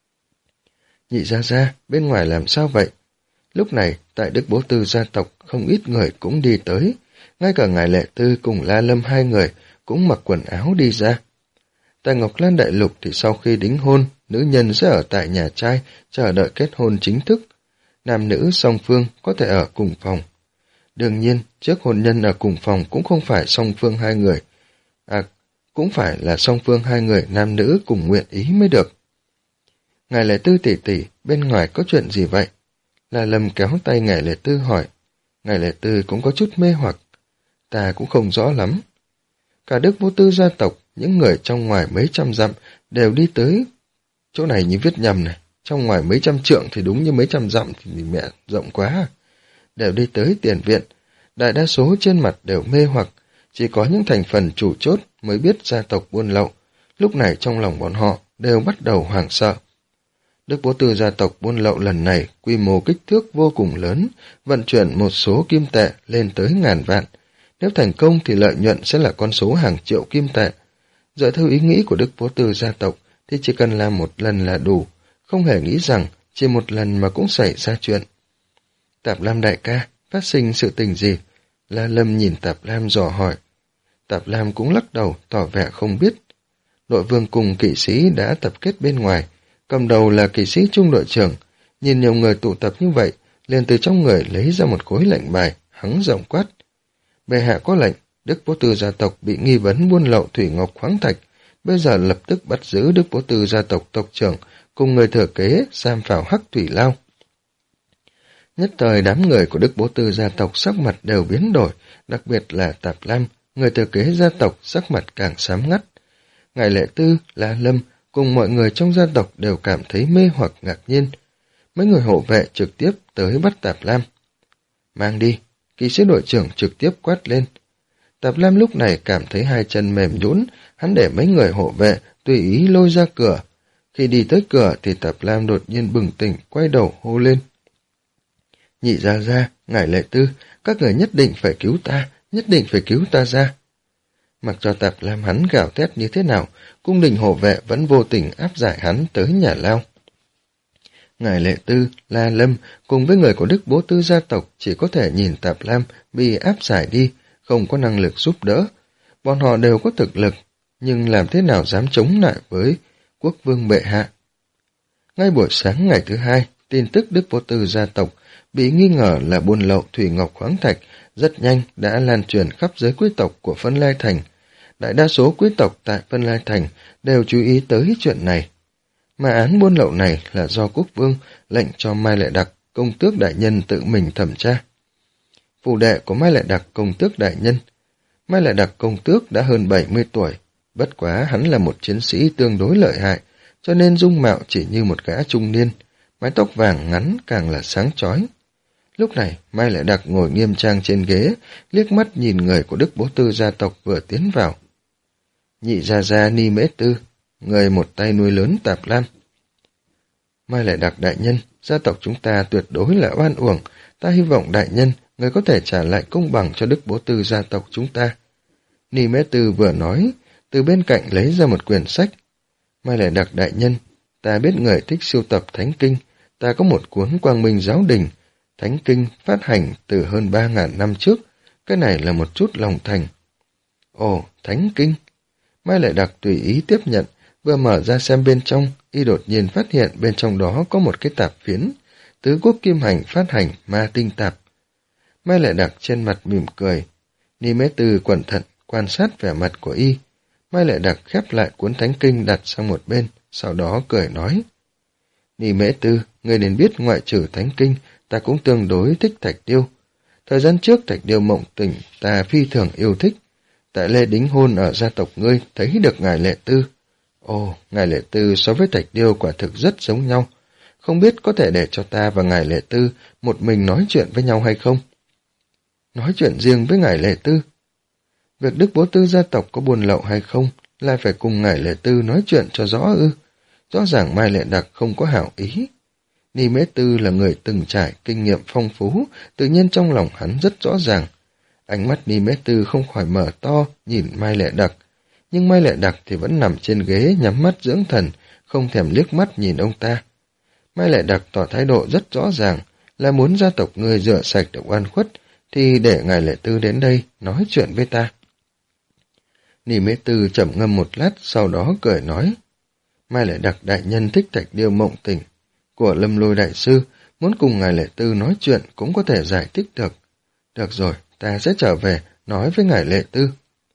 Nhị gia gia, bên ngoài làm sao vậy? Lúc này, tại Đức Bố Tư gia tộc, không ít người cũng đi tới, ngay cả ngài Lệ Tư cùng La Lâm hai người cũng mặc quần áo đi ra. Tại Ngọc Lan Đại Lục thì sau khi đính hôn, nữ nhân sẽ ở tại nhà trai, chờ đợi kết hôn chính thức. Nam nữ song phương có thể ở cùng phòng. Đương nhiên, trước hôn nhân ở cùng phòng cũng không phải song phương hai người. À, cũng phải là song phương hai người nam nữ cùng nguyện ý mới được. Ngài Lệ Tư tỷ tỷ, bên ngoài có chuyện gì vậy? La Lâm kéo tay Ngài Lệ Tư hỏi. Ngài Lệ Tư cũng có chút mê hoặc. Ta cũng không rõ lắm. Cả Đức Vô Tư gia tộc, những người trong ngoài mấy trăm dặm đều đi tới. Chỗ này như viết nhầm này, trong ngoài mấy trăm trượng thì đúng như mấy trăm dặm thì mẹ rộng quá. Đều đi tới tiền viện, đại đa số trên mặt đều mê hoặc, chỉ có những thành phần chủ chốt mới biết gia tộc buôn lậu. Lúc này trong lòng bọn họ đều bắt đầu hoảng sợ. Đức Vô Tư gia tộc buôn lậu lần này quy mô kích thước vô cùng lớn, vận chuyển một số kim tệ lên tới ngàn vạn. Nếu thành công thì lợi nhuận sẽ là con số hàng triệu kim tệ. Dựa theo ý nghĩ của Đức Vô Tư gia tộc thì chỉ cần làm một lần là đủ, không hề nghĩ rằng chỉ một lần mà cũng xảy ra chuyện. Tạp Lam đại ca, phát sinh sự tình gì? La Lâm nhìn Tạp Lam dò hỏi. Tạp Lam cũng lắc đầu, tỏ vẻ không biết. Nội vương cùng kỵ sĩ đã tập kết bên ngoài, cầm đầu là kỵ sĩ trung đội trưởng. Nhìn nhiều người tụ tập như vậy, liền từ trong người lấy ra một khối lệnh bài, hắng giọng quát. Bệ hạ có lệnh, Đức Vô Tư gia tộc bị nghi vấn buôn lậu thủy ngọc khoáng thạch, bây giờ lập tức bắt giữ Đức Vô Tư gia tộc tộc trưởng cùng người thừa kế giam vào hắc thủy lao. Nhất thời đám người của Đức Vô Tư gia tộc sắc mặt đều biến đổi, đặc biệt là Tạp Lam, người thừa kế gia tộc sắc mặt càng xám ngắt. Ngài Lệ Tư, La Lâm cùng mọi người trong gia tộc đều cảm thấy mê hoặc ngạc nhiên. Mấy người hộ vệ trực tiếp tới bắt Tạp Lam. Mang đi, kỵ sĩ đội trưởng trực tiếp quát lên. Tạp Lam lúc này cảm thấy hai chân mềm nhũn, hắn để mấy người hộ vệ tùy ý lôi ra cửa. Khi đi tới cửa thì Tạp Lam đột nhiên bừng tỉnh, quay đầu hô lên. Nhị gia gia, Ngài Lệ Tư, các người nhất định phải cứu ta, nhất định phải cứu ta ra. Mặc cho Tạp Lam hắn gào thét như thế nào, cung đình hộ vệ vẫn vô tình áp giải hắn tới nhà lao. Ngài Lệ Tư, La Lâm cùng với người của Đức Vô Tư gia tộc chỉ có thể nhìn Tạp Lam bị áp giải đi, không có năng lực giúp đỡ. Bọn họ đều có thực lực, nhưng làm thế nào dám chống lại với quốc vương bệ hạ. Ngay buổi sáng ngày thứ hai, tin tức Đức Vô Tư gia tộc bị nghi ngờ là buôn lậu thủy ngọc khoáng thạch rất nhanh đã lan truyền khắp giới quý tộc của Phân Lai Thành. Đại đa số quý tộc tại Phân Lai Thành đều chú ý tới chuyện này. Mà án buôn lậu này là do quốc vương lệnh cho Mai Lệ Đặc, công tước đại nhân tự mình thẩm tra. Phụ đệ của Mai Lệ Đặc, công tước đại nhân. Mai Lệ Đặc công tước đã hơn bảy mươi tuổi, bất quá hắn là một chiến sĩ tương đối lợi hại, cho nên dung mạo chỉ như một gã trung niên, mái tóc vàng ngắn càng là sáng chói. Lúc này, Mai Lệ Đặc ngồi nghiêm trang trên ghế, liếc mắt nhìn người của Đức Vô Tư gia tộc vừa tiến vào. Nhị gia gia Ni Mễ Tư, người một tay nuôi lớn Tạp Lam. Mai Lệ Đặc đại nhân, gia tộc chúng ta tuyệt đối là oan uổng, ta hy vọng đại nhân, người có thể trả lại công bằng cho Đức Vô Tư gia tộc chúng ta. Ni Mễ Tư vừa nói, từ bên cạnh lấy ra một quyển sách. Mai Lệ Đặc đại nhân, ta biết người thích sưu tập thánh kinh, ta có một cuốn Quang Minh Giáo Đình, thánh kinh phát hành từ hơn ba ngàn năm trước, cái này là một chút lòng thành. Ồ, thánh kinh. Mai Lệ Đặc tùy ý tiếp nhận, vừa mở ra xem bên trong, y đột nhiên phát hiện bên trong đó có một cái tạp phiến, Tứ Quốc Kim Hành phát hành ma tinh tạp. Mai Lệ Đặc trên mặt mỉm cười, Ni Mễ Tư cẩn thận quan sát vẻ mặt của y. Mai Lệ Đặc khép lại cuốn thánh kinh đặt sang một bên, sau đó cười nói. Ni Mễ Tư, người nên biết ngoại trừ thánh kinh, ta cũng tương đối thích Thạch Điêu. Thời gian trước Thạch Điêu mộng tình, ta phi thường yêu thích. Tại lễ đính hôn ở gia tộc ngươi thấy được Ngài Lệ Tư. Ồ, Ngài Lệ Tư so với Thạch Điêu quả thực rất giống nhau. Không biết có thể để cho ta và Ngài Lệ Tư một mình nói chuyện với nhau hay không? Nói chuyện riêng với Ngài Lệ Tư? Việc Đức Vô Tư gia tộc có buôn lậu hay không, lại phải cùng Ngài Lệ Tư nói chuyện cho rõ ư? Rõ ràng Mai Lệ Đặc không có hảo ý. Ni Mễ Tư là người từng trải, kinh nghiệm phong phú, tự nhiên trong lòng hắn rất rõ ràng. Ánh mắt Ni Mễ Tư không khỏi mở to, nhìn Mai Lệ Đặc. Nhưng Mai Lệ Đặc thì vẫn nằm trên ghế nhắm mắt dưỡng thần, không thèm liếc mắt nhìn ông ta. Mai Lệ Đặc tỏ thái độ rất rõ ràng, là muốn gia tộc người rửa sạch được oan khuất, thì để Ngài Lệ Tư đến đây nói chuyện với ta. Ni Mễ Tư trầm ngâm một lát, sau đó cười nói. Mai Lệ Đặc đại nhân thích Thạch Điêu Mộng Tỉnh của Lâm Lôi đại sư, muốn cùng ngài Lệ Tư nói chuyện cũng có thể giải thích được. Được rồi, ta sẽ trở về, nói với ngài Lệ Tư.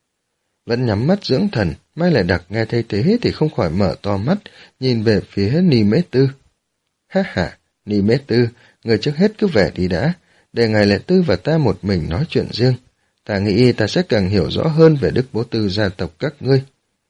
Vẫn nhắm mắt dưỡng thần, Mai Lệ Đặc nghe thấy thế thì không khỏi mở to mắt, nhìn về phía Ni Mễ Tư. Ha ha, Ni Mễ Tư, người trước hết cứ về đi đã, để ngài Lệ Tư và ta một mình nói chuyện riêng. Ta nghĩ ta sẽ càng hiểu rõ hơn về Đức Bố Tư gia tộc các ngươi.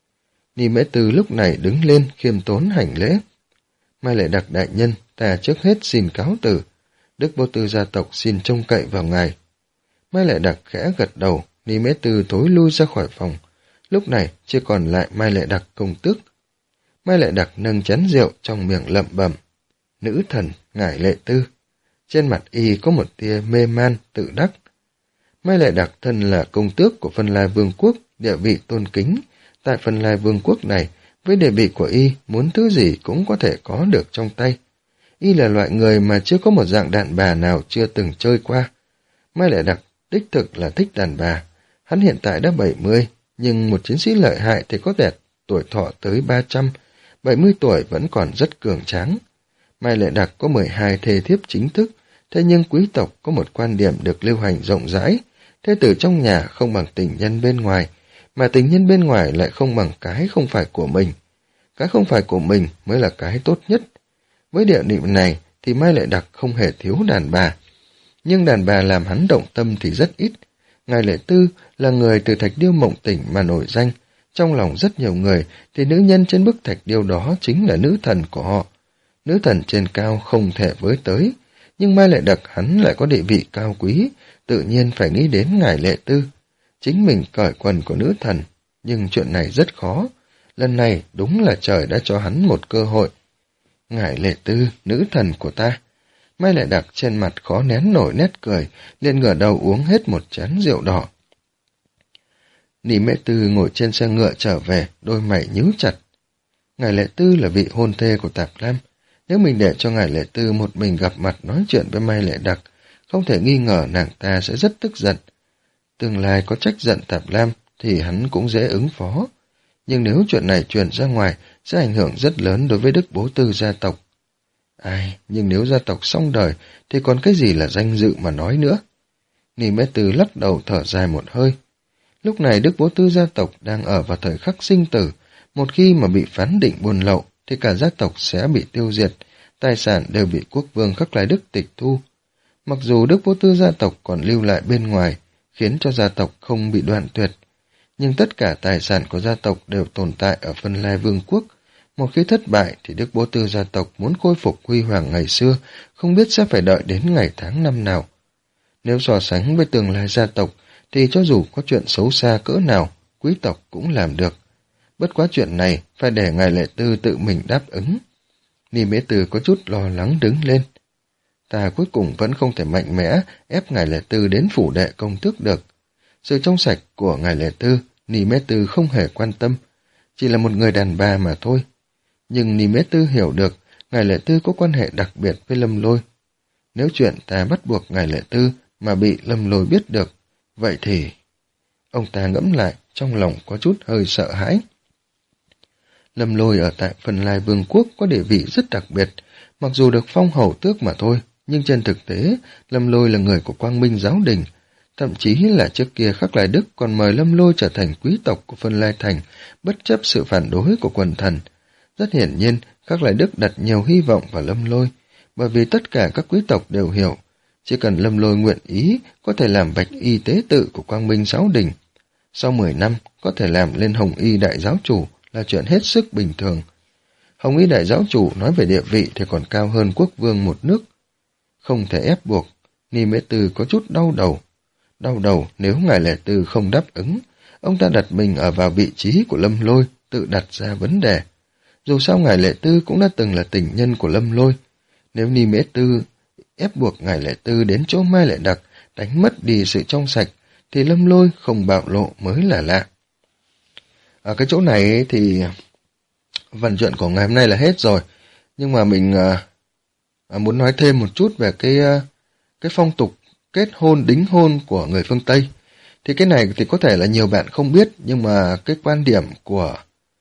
Ni Mễ Tư lúc này đứng lên khiêm tốn hành lễ. Mai Lệ Đặc đại nhân, ta trước hết xin cáo từ. Đức Bố Tư gia tộc xin trông cậy vào ngài. Mai Lệ Đặc khẽ gật đầu, Ni Mễ Tư thối lui ra khỏi phòng. Lúc này chỉ còn lại Mai Lệ Đặc công tước. Mai Lệ Đặc nâng chén rượu trong miệng lẩm bẩm. Nữ thần, ngài Lệ Tư. Trên mặt y có một tia mê man, tự đắc. Mai Lệ Đặc thân là công tước của Phân Lai Vương quốc, địa vị tôn kính. Tại Phân Lai Vương quốc này, với địa vị của y, muốn thứ gì cũng có thể có được trong tay. Y là loại người mà chưa có một dạng đàn bà nào chưa từng chơi qua. Mai Lệ Đặc đích thực là thích đàn bà. Hắn hiện tại đã bảy mươi, nhưng một chiến sĩ lợi hại thì có thể tuổi thọ tới ba trăm, bảy mươi tuổi vẫn còn rất cường tráng. Mai Lệ Đặc có mười hai thê thiếp chính thức, thế nhưng quý tộc có một quan điểm được lưu hành rộng rãi, thê tử trong nhà không bằng tình nhân bên ngoài, mà tình nhân bên ngoài lại không bằng cái không phải của mình. Cái không phải của mình mới là cái tốt nhất. Với địa điểm này thì Mai Lệ Đặc không hề thiếu đàn bà. Nhưng đàn bà làm hắn động tâm thì rất ít. Ngài Lệ Tư là người từ Thạch Điêu Mộng Tỉnh mà nổi danh. Trong lòng rất nhiều người thì nữ nhân trên bức thạch điêu đó chính là nữ thần của họ. Nữ thần trên cao không thể với tới. Nhưng Mai Lệ Đặc hắn lại có địa vị cao quý, tự nhiên phải nghĩ đến ngài Lệ Tư. Chính mình cởi quần của nữ thần, nhưng chuyện này rất khó. Lần này đúng là trời đã cho hắn một cơ hội. Ngài Lệ Tư, nữ thần của ta. Mai Lệ Đặc trên mặt khó nén nổi nét cười, liền ngửa đầu uống hết một chén rượu đỏ. Ni Mễ Tư ngồi trên xe ngựa trở về, đôi mày nhíu chặt. Ngài Lệ Tư là vị hôn thê của Tạp Lam. Nếu mình để cho ngài Lệ Tư một mình gặp mặt nói chuyện với Mai Lệ Đặc, không thể nghi ngờ nàng ta sẽ rất tức giận. Tương lai có trách giận Tạp Lam thì hắn cũng dễ ứng phó. Nhưng nếu chuyện này truyền ra ngoài sẽ ảnh hưởng rất lớn đối với Đức Bố Tư gia tộc. Ai, nhưng nếu gia tộc xong đời thì còn cái gì là danh dự mà nói nữa. Ni Mễ Tư lắc đầu thở dài một hơi. Lúc này Đức Bố Tư gia tộc đang ở vào thời khắc sinh tử. Một khi mà bị phán định buôn lậu thì cả gia tộc sẽ bị tiêu diệt, tài sản đều bị quốc vương Khắc Lai Đức tịch thu. Mặc dù Đức Bố Tư gia tộc còn lưu lại bên ngoài, khiến cho gia tộc không bị đoạn tuyệt, nhưng tất cả tài sản của gia tộc đều tồn tại ở Phân Lai Vương quốc. Một khi thất bại thì Đức Bố Tư gia tộc muốn khôi phục huy hoàng ngày xưa, không biết sẽ phải đợi đến ngày tháng năm nào. Nếu so sánh với tương lai gia tộc, thì cho dù có chuyện xấu xa cỡ nào, quý tộc cũng làm được. Bất quá chuyện này phải để ngài Lệ Tư tự mình đáp ứng. Ni Mễ Tư có chút lo lắng đứng lên. Ta cuối cùng vẫn không thể mạnh mẽ ép ngài Lệ Tư đến phủ đệ công tước được. Sự trong sạch của ngài Lệ Tư, Ni Mễ Tư không hề quan tâm, chỉ là một người đàn bà mà thôi. Nhưng Ni Mễ Tư hiểu được ngài Lệ Tư có quan hệ đặc biệt với Lâm Lôi. Nếu chuyện ta bắt buộc ngài Lệ Tư mà bị Lâm Lôi biết được, vậy thì... Ông ta ngẫm lại, trong lòng có chút hơi sợ hãi. Lâm Lôi ở tại Phân Lai Vương quốc có địa vị rất đặc biệt, mặc dù được phong hầu tước mà thôi, nhưng trên thực tế, Lâm Lôi là người của Quang Minh giáo đình, thậm chí là trước kia Khắc Lai Đức còn mời Lâm Lôi trở thành quý tộc của Phân Lai Thành, bất chấp sự phản đối của quần thần. Rất hiển nhiên, Khắc Lai Đức đặt nhiều hy vọng vào Lâm Lôi, bởi vì tất cả các quý tộc đều hiểu, chỉ cần Lâm Lôi nguyện ý có thể làm bạch y tế tự của Quang Minh giáo đình. Sau mười năm, có thể làm lên Hồng Y đại giáo chủ là chuyện hết sức bình thường. Hồng Y đại giáo chủ nói về địa vị thì còn cao hơn quốc vương một nước. Không thể ép buộc, Ni Mễ Tư có chút đau đầu. Đau đầu nếu ngài Lệ Tư không đáp ứng, ông ta đặt mình ở vào vị trí của Lâm Lôi, tự đặt ra vấn đề. Dù sao ngài Lệ Tư cũng đã từng là tình nhân của Lâm Lôi. Nếu Ni Mễ Tư ép buộc ngài Lệ Tư đến chỗ Mai Lệ Đặc, đánh mất đi sự trong sạch, thì Lâm Lôi không bạo lộ mới là lạ. Ở cái chỗ này thì phần chuyện của ngày hôm nay là hết rồi, nhưng mà mình uh, muốn nói thêm một chút về cái uh, cái phong tục kết hôn đính hôn của người phương Tây. Thì cái này thì có thể là nhiều bạn không biết, nhưng mà cái quan điểm của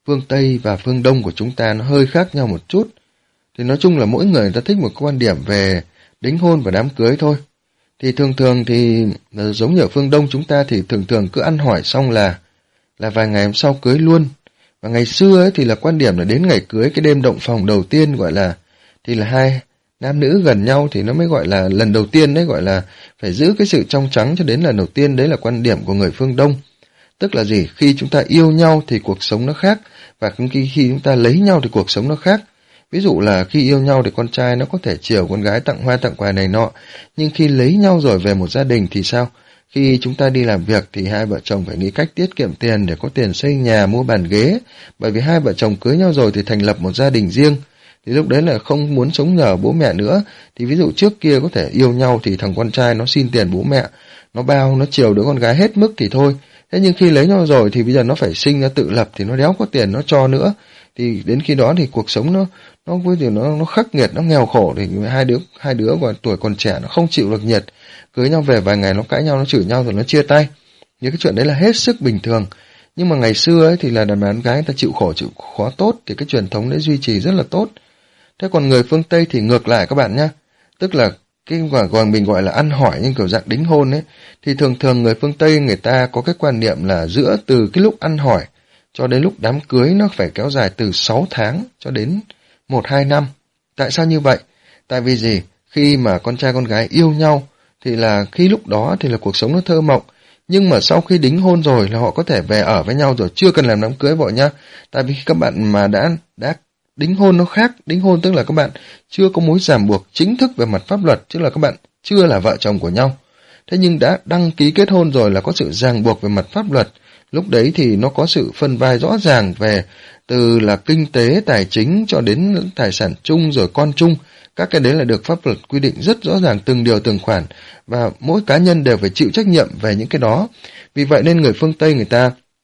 phương Tây và phương Đông của chúng ta nó hơi khác nhau một chút. Thì nói chung là mỗi người người ta thích một quan điểm về đính hôn và đám cưới thôi. Thì thường thường thì giống như ở phương Đông chúng ta thì thường thường cứ ăn hỏi xong là là vài ngày hôm sau cưới luôn. Và ngày xưa ấy thì là quan điểm là đến ngày cưới, cái đêm động phòng đầu tiên gọi là thì là hai nam nữ gần nhau thì nó mới gọi là lần đầu tiên đấy, gọi là phải giữ cái sự trong trắng cho đến lần đầu tiên. Đấy là quan điểm của người phương Đông. Tức là gì? Khi chúng ta yêu nhau thì cuộc sống nó khác, và khi, khi chúng ta lấy nhau thì cuộc sống nó khác. Ví dụ là khi yêu nhau thì con trai nó có thể chiều con gái, tặng hoa tặng quà này nọ, nhưng khi lấy nhau rồi về một gia đình thì sao? Khi chúng ta đi làm việc thì hai vợ chồng phải nghĩ cách tiết kiệm tiền để có tiền xây nhà, mua bàn ghế, bởi vì hai vợ chồng cưới nhau rồi thì thành lập một gia đình riêng. Thì lúc đấy là không muốn sống nhờ bố mẹ nữa. Thì ví dụ trước kia có thể yêu nhau thì thằng con trai nó xin tiền bố mẹ, nó bao, nó chiều đứa con gái hết mức thì thôi. Thế nhưng khi lấy nhau rồi thì bây giờ nó phải sinh ra tự lập thì nó đéo có tiền nó cho nữa. Thì đến khi đó thì cuộc sống nó nó với điều nó nó khắc nghiệt, nó nghèo khổ, thì hai đứa hai đứa còn tuổi còn trẻ nó không chịu được nhiệt, cưới nhau về vài ngày nó cãi nhau, nó chửi nhau rồi nó chia tay. Những cái chuyện đấy là hết sức bình thường. Nhưng mà ngày xưa ấy thì là đàn bà gái người ta chịu khổ chịu khó tốt, thì cái truyền thống đấy duy trì rất là tốt. Thế còn người phương Tây thì ngược lại các bạn nhá. Tức là cái còn mình gọi là ăn hỏi nhưng kiểu dạng đính hôn ấy, thì thường thường người phương Tây người ta có cái quan niệm là giữa từ cái lúc ăn hỏi cho đến lúc đám cưới nó phải kéo dài từ sáu tháng cho đến một hai năm. Tại sao như vậy? Tại vì gì? Khi mà con trai con gái yêu nhau thì là khi lúc đó thì là cuộc sống nó thơ mộng. Nhưng mà sau khi đính hôn rồi là họ có thể về ở với nhau rồi, chưa cần làm đám cưới vội nhá. Tại vì các bạn mà đã đã đính hôn nó khác. Đính hôn tức là các bạn chưa có mối ràng buộc chính thức về mặt pháp luật, tức là các bạn chưa là vợ chồng của nhau. Thế nhưng đã đăng ký kết hôn rồi là có sự ràng buộc về mặt pháp luật. Lúc đấy thì nó có sự phân vai rõ ràng về từ là kinh tế, tài chính cho đến tài sản chung rồi con chung. Các cái đấy là được pháp luật quy định rất rõ ràng từng điều từng khoản, và mỗi cá nhân đều phải chịu trách nhiệm về những cái đó. Vì vậy nên người phương Tây người ta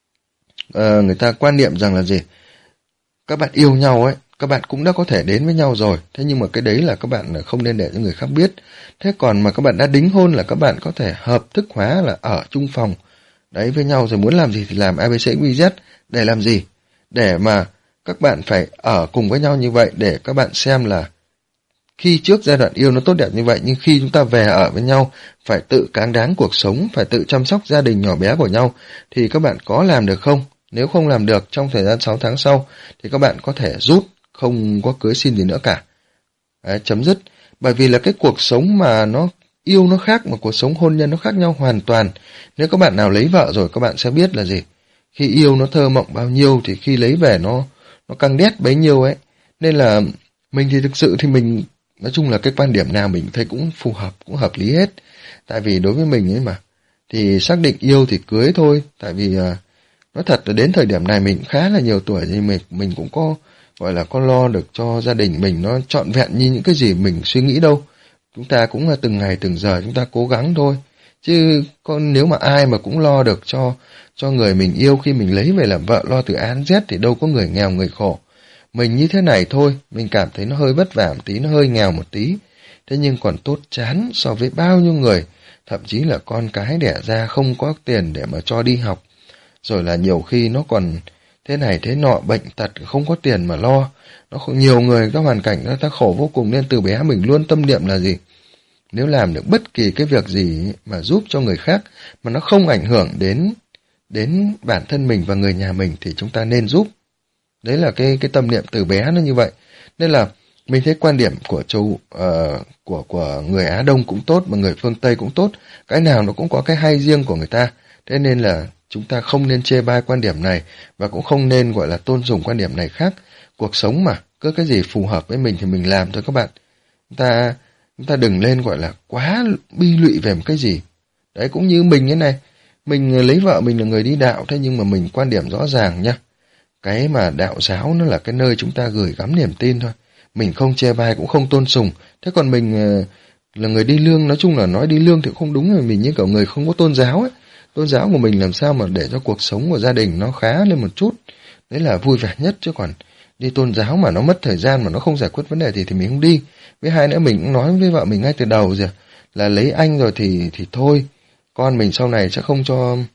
uh, người ta quan niệm rằng là gì? Các bạn yêu nhau ấy, các bạn cũng đã có thể đến với nhau rồi, thế nhưng mà cái đấy là các bạn không nên để cho người khác biết. Thế còn mà các bạn đã đính hôn là các bạn có thể hợp thức hóa là ở chung phòng đấy với nhau, rồi muốn làm gì thì làm a bê xê quy dét. Để làm gì? Để mà các bạn phải ở cùng với nhau như vậy, để các bạn xem là khi trước giai đoạn yêu nó tốt đẹp như vậy, nhưng khi chúng ta về ở với nhau phải tự cáng đáng cuộc sống, phải tự chăm sóc gia đình nhỏ bé của nhau, thì các bạn có làm được không? Nếu không làm được trong thời gian sáu tháng sau thì các bạn có thể rút, không có cưới xin gì nữa cả. Đấy, chấm dứt. Bởi vì là cái cuộc sống mà nó yêu nó khác, mà cuộc sống hôn nhân nó khác nhau hoàn toàn. Nếu các bạn nào lấy vợ rồi các bạn sẽ biết là gì? Khi yêu nó thơ mộng bao nhiêu thì khi lấy về nó nó căng đét bấy nhiêu ấy. Nên là mình thì thực sự thì mình nói chung là cái quan điểm nào mình thấy cũng phù hợp, cũng hợp lý hết. Tại vì đối với mình ấy mà, thì xác định yêu thì cưới thôi. Tại vì à, nói thật là đến thời điểm này mình khá là nhiều tuổi, thì mình, mình cũng có gọi là có lo được cho gia đình mình nó trọn vẹn như những cái gì mình suy nghĩ đâu. Chúng ta cũng là từng ngày từng giờ chúng ta cố gắng thôi. Chứ con nếu mà ai mà cũng lo được cho cho người mình yêu khi mình lấy về làm vợ, lo từ A đến Z thì đâu có người nghèo người khổ. Mình như thế này thôi, mình cảm thấy nó hơi vất vả một tí, nó hơi nghèo một tí. Thế nhưng còn tốt chán so với bao nhiêu người, thậm chí là con cái đẻ ra không có tiền để mà cho đi học. Rồi là nhiều khi nó còn thế này thế nọ, bệnh tật, không có tiền mà lo. Nó không, nhiều người các hoàn cảnh người ta khổ vô cùng, nên từ bé mình luôn tâm niệm là gì? Nếu làm được bất kỳ cái việc gì mà giúp cho người khác mà nó không ảnh hưởng đến đến bản thân mình và người nhà mình thì chúng ta nên giúp. Đấy là cái cái tâm niệm từ bé nó như vậy. Nên là mình thấy quan điểm của châu uh, của của người Á Đông cũng tốt, mà người phương Tây cũng tốt. Cái nào nó cũng có cái hay riêng của người ta. Thế nên là chúng ta không nên chê bai quan điểm này, và cũng không nên gọi là tôn sùng quan điểm này khác. Cuộc sống mà, cứ cái gì phù hợp với mình thì mình làm thôi các bạn. Chúng ta chúng ta đừng lên gọi là quá bi lụy về một cái gì. Đấy, cũng như mình thế này, mình lấy vợ mình là người đi đạo, thế nhưng mà mình quan điểm rõ ràng nhá. Cái mà đạo giáo nó là cái nơi chúng ta gửi gắm niềm tin thôi. Mình không chê bai cũng không tôn sùng. Thế còn mình là người đi lương, nói chung là nói đi lương thì không đúng, rồi mình như kiểu người không có tôn giáo ấy. Tôn giáo của mình làm sao mà để cho cuộc sống của gia đình nó khá lên một chút. Đấy là vui vẻ nhất, chứ còn đi tôn giáo mà nó mất thời gian mà nó không giải quyết vấn đề thì thì mình không đi. Với hai nữa mình cũng nói với vợ mình ngay từ đầu rồi, là lấy anh rồi thì thì thôi, con mình sau này sẽ không cho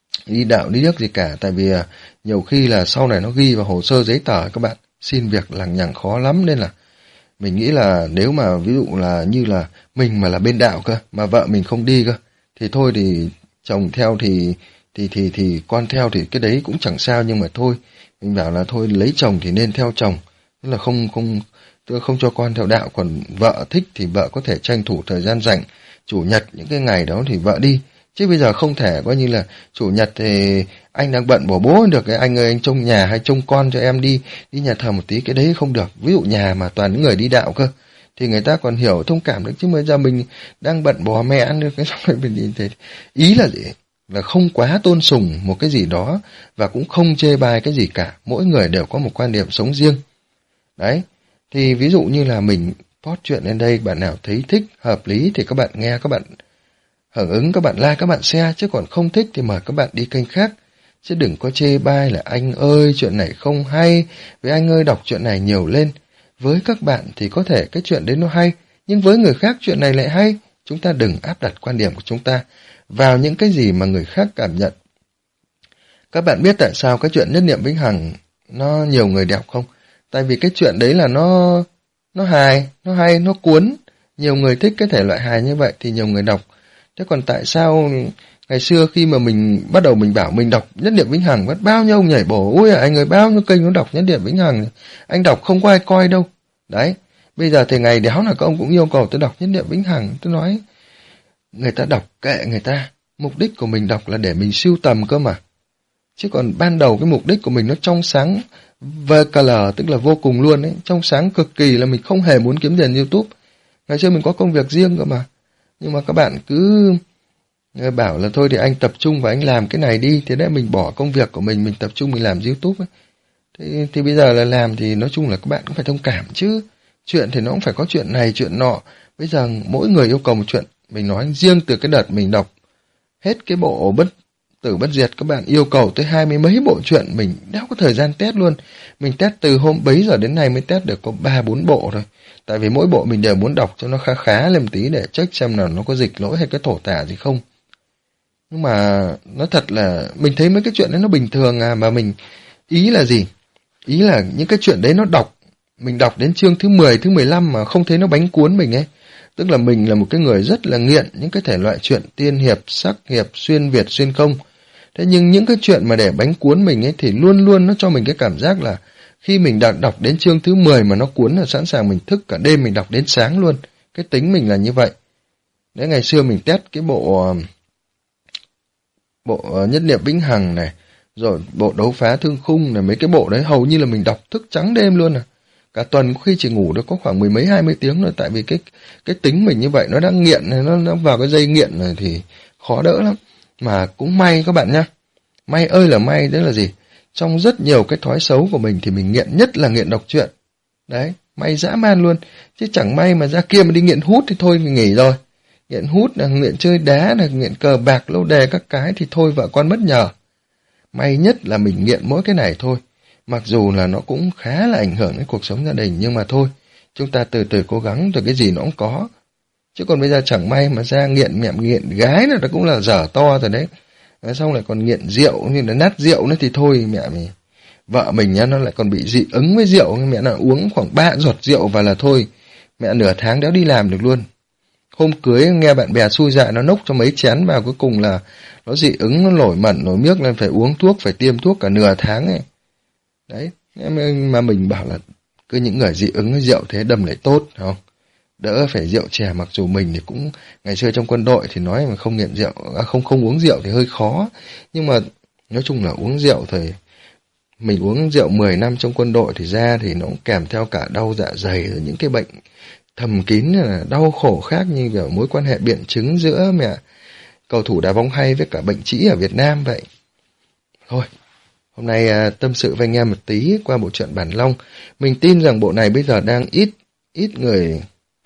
đi đạo đi nước gì cả, tại vì à, nhiều khi là sau này nó ghi vào hồ sơ giấy tờ các bạn, xin việc lằng nhằng khó lắm, nên là mình nghĩ là nếu mà ví dụ là như là mình mà là bên đạo cơ, mà vợ mình không đi cơ, thì thôi thì chồng theo thì thì thì thì con theo thì cái đấy cũng chẳng sao, nhưng mà thôi mình bảo là thôi lấy chồng thì nên theo chồng, tức là không không tôi không cho con theo đạo, còn vợ thích thì vợ có thể tranh thủ thời gian rảnh chủ nhật những cái ngày đó thì vợ đi, chứ bây giờ không thể coi như là chủ nhật thì anh đang bận bỏ bố được, cái anh ơi anh trông nhà hay trông con cho em đi đi nhà thờ một tí, cái đấy không được. Ví dụ nhà mà toàn những người đi đạo cơ thì người ta còn hiểu thông cảm được, chứ bây giờ mình đang bận bỏ mẹ ăn được cái xong rồi mình nhìn thấy ý là gì, là không quá tôn sùng một cái gì đó và cũng không chê bai cái gì cả, mỗi người đều có một quan điểm sống riêng. Đấy, thì ví dụ như là mình post chuyện lên đây, bạn nào thấy thích, hợp lý thì các bạn nghe, các bạn hưởng ứng, các bạn like, các bạn share, chứ còn không thích thì mời các bạn đi kênh khác. Chứ đừng có chê bai là anh ơi chuyện này không hay, với anh ơi đọc chuyện này nhiều lên. Với các bạn thì có thể cái chuyện đấy nó hay, nhưng với người khác chuyện này lại hay. Chúng ta đừng áp đặt quan điểm của chúng ta vào những cái gì mà người khác cảm nhận. Các bạn biết tại sao cái chuyện nhất niệm vĩnh hằng nó nhiều người đọc không? Tại vì cái chuyện đấy là nó nó hài, nó hay, nó cuốn. Nhiều người thích cái thể loại hài như vậy thì nhiều người đọc. Thế còn tại sao ngày xưa khi mà mình bắt đầu mình bảo mình đọc nhất niệm vĩnh hằng, bắt bao nhiêu ông nhảy bổ, ui anh ơi bao nhiêu kênh nó đọc nhất niệm vĩnh hằng, anh đọc không có ai coi đâu. Đấy, bây giờ thì ngày đéo là các ông cũng yêu cầu tôi đọc nhất niệm vĩnh hằng. Tôi nói người ta đọc kệ người ta, mục đích của mình đọc là để mình sưu tầm cơ mà. Chứ còn ban đầu cái mục đích của mình nó trong sáng vê ca lờ, tức là vô cùng luôn ấy, trong sáng cực kỳ, là mình không hề muốn kiếm tiền YouTube. Ngày xưa mình có công việc riêng cơ mà. Nhưng mà các bạn cứ bảo là thôi thì anh tập trung và anh làm cái này đi, thế đấy mình bỏ công việc của mình, mình tập trung mình làm YouTube ấy. Thì, thì bây giờ là làm thì nói chung là các bạn cũng phải thông cảm chứ. Chuyện thì nó cũng phải có chuyện này chuyện nọ. Bây giờ mỗi người yêu cầu một chuyện. Mình nói riêng từ cái đợt mình đọc hết cái bộ bất tử bất diệt, các bạn yêu cầu tới hai mươi mấy bộ truyện, mình đéo có thời gian test luôn. Mình test từ hôm bấy giờ đến nay mới test được có ba bốn bộ thôi. Tại vì mỗi bộ mình đều muốn đọc cho nó khá khá lên một tí để check xem là nó có dịch lỗi hay cái thổ tả gì không. Nhưng mà nói thật là mình thấy mấy cái chuyện đấy nó bình thường à, mà mình ý là gì? Ý là những cái chuyện đấy nó đọc, mình đọc đến chương thứ mười, thứ mười lăm mà không thấy nó bánh cuốn mình ấy. Tức là mình là một cái người rất là nghiện những cái thể loại chuyện tiên hiệp, sắc hiệp, xuyên Việt, xuyên không. Thế nhưng những cái chuyện mà để bánh cuốn mình ấy thì luôn luôn nó cho mình cái cảm giác là khi mình đã đọc đến chương thứ mười mà nó cuốn là sẵn sàng mình thức cả đêm, mình đọc đến sáng luôn. Cái tính mình là như vậy. Đấy, ngày xưa mình test cái bộ bộ nhất niệm vĩnh hằng này, rồi bộ đấu phá thương khung này, mấy cái bộ đấy hầu như là mình đọc thức trắng đêm luôn à. Cả tuần có khi chỉ ngủ được có khoảng mười mấy hai mươi tiếng rồi, tại vì cái cái tính mình như vậy, nó đã nghiện này, nó, nó vào cái dây nghiện rồi thì khó đỡ lắm. Mà cũng may các bạn nhá, may ơi là may, đấy là gì? Trong rất nhiều cái thói xấu của mình thì mình nghiện nhất là nghiện đọc truyện. Đấy, may dã man luôn. Chứ chẳng may mà ra kia mà đi nghiện hút thì thôi mình nghỉ rồi. Nghiện hút là nghiện chơi đá, là nghiện cờ bạc lâu đề các cái thì thôi vợ con mất nhờ. May nhất là mình nghiện mỗi cái này thôi. Mặc dù là nó cũng khá là ảnh hưởng đến cuộc sống gia đình, nhưng mà thôi, chúng ta từ từ cố gắng, rồi cái gì nó cũng có. Chứ còn bây giờ chẳng may mà ra nghiện mẹm nghiện gái là nó cũng là dở to rồi đấy. Xong lại còn nghiện rượu, như là nát rượu nữa thì thôi mẹ mình. Vợ mình nhá, nó lại còn bị dị ứng với rượu, mẹ nó uống khoảng ba giọt rượu và là thôi. Mẹ nửa tháng đéo đi làm được luôn. Hôm cưới nghe bạn bè xui dại nó nốc cho mấy chén vào, cuối cùng là nó dị ứng, nó nổi mẩn, nổi miếc lên, phải uống thuốc, phải tiêm thuốc cả nửa tháng ấy. Đấy, mà mình bảo là cứ những người dị ứng với rượu thế đâm lại tốt, không? Đỡ phải rượu chè, mặc dù mình thì cũng ngày xưa trong quân đội thì nói mà không nghiện rượu, à, không không uống rượu thì hơi khó, nhưng mà nói chung là uống rượu thì mình uống rượu mười năm trong quân đội thì ra thì nó cũng kèm theo cả đau dạ dày, rồi những cái bệnh thầm kín là đau khổ khác, như kiểu mối quan hệ biện chứng giữa mẹ cầu thủ đá bóng hay với cả bệnh trĩ ở Việt Nam vậy. Thôi, hôm nay à, tâm sự với anh em một tí qua bộ truyện Bản Long. Mình tin rằng bộ này bây giờ đang ít ít người,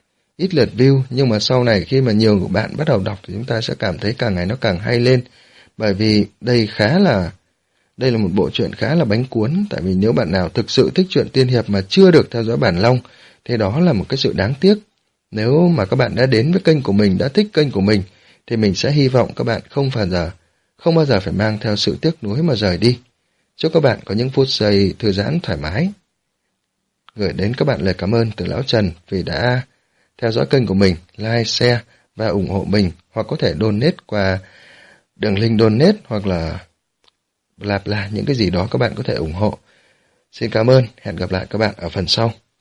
ít lượt view, nhưng mà sau này khi mà nhiều của bạn bắt đầu đọc thì chúng ta sẽ cảm thấy càng ngày nó càng hay lên. Bởi vì đây khá là đây là một bộ truyện khá là bánh cuốn. Tại vì nếu bạn nào thực sự thích truyện tiên hiệp mà chưa được theo dõi Bản Long thì đó là một cái sự đáng tiếc. Nếu mà các bạn đã đến với kênh của mình, đã thích kênh của mình, thì mình sẽ hy vọng các bạn không phải giờ không bao giờ phải mang theo sự tiếc nuối mà rời đi. Chúc các bạn có những phút giây thư giãn thoải mái. Gửi đến các bạn lời cảm ơn từ Lão Trần vì đã theo dõi kênh của mình, like, share và ủng hộ mình, hoặc có thể donate qua đường link donate hoặc là bla bla những cái gì đó các bạn có thể ủng hộ. Xin cảm ơn, hẹn gặp lại các bạn ở phần sau.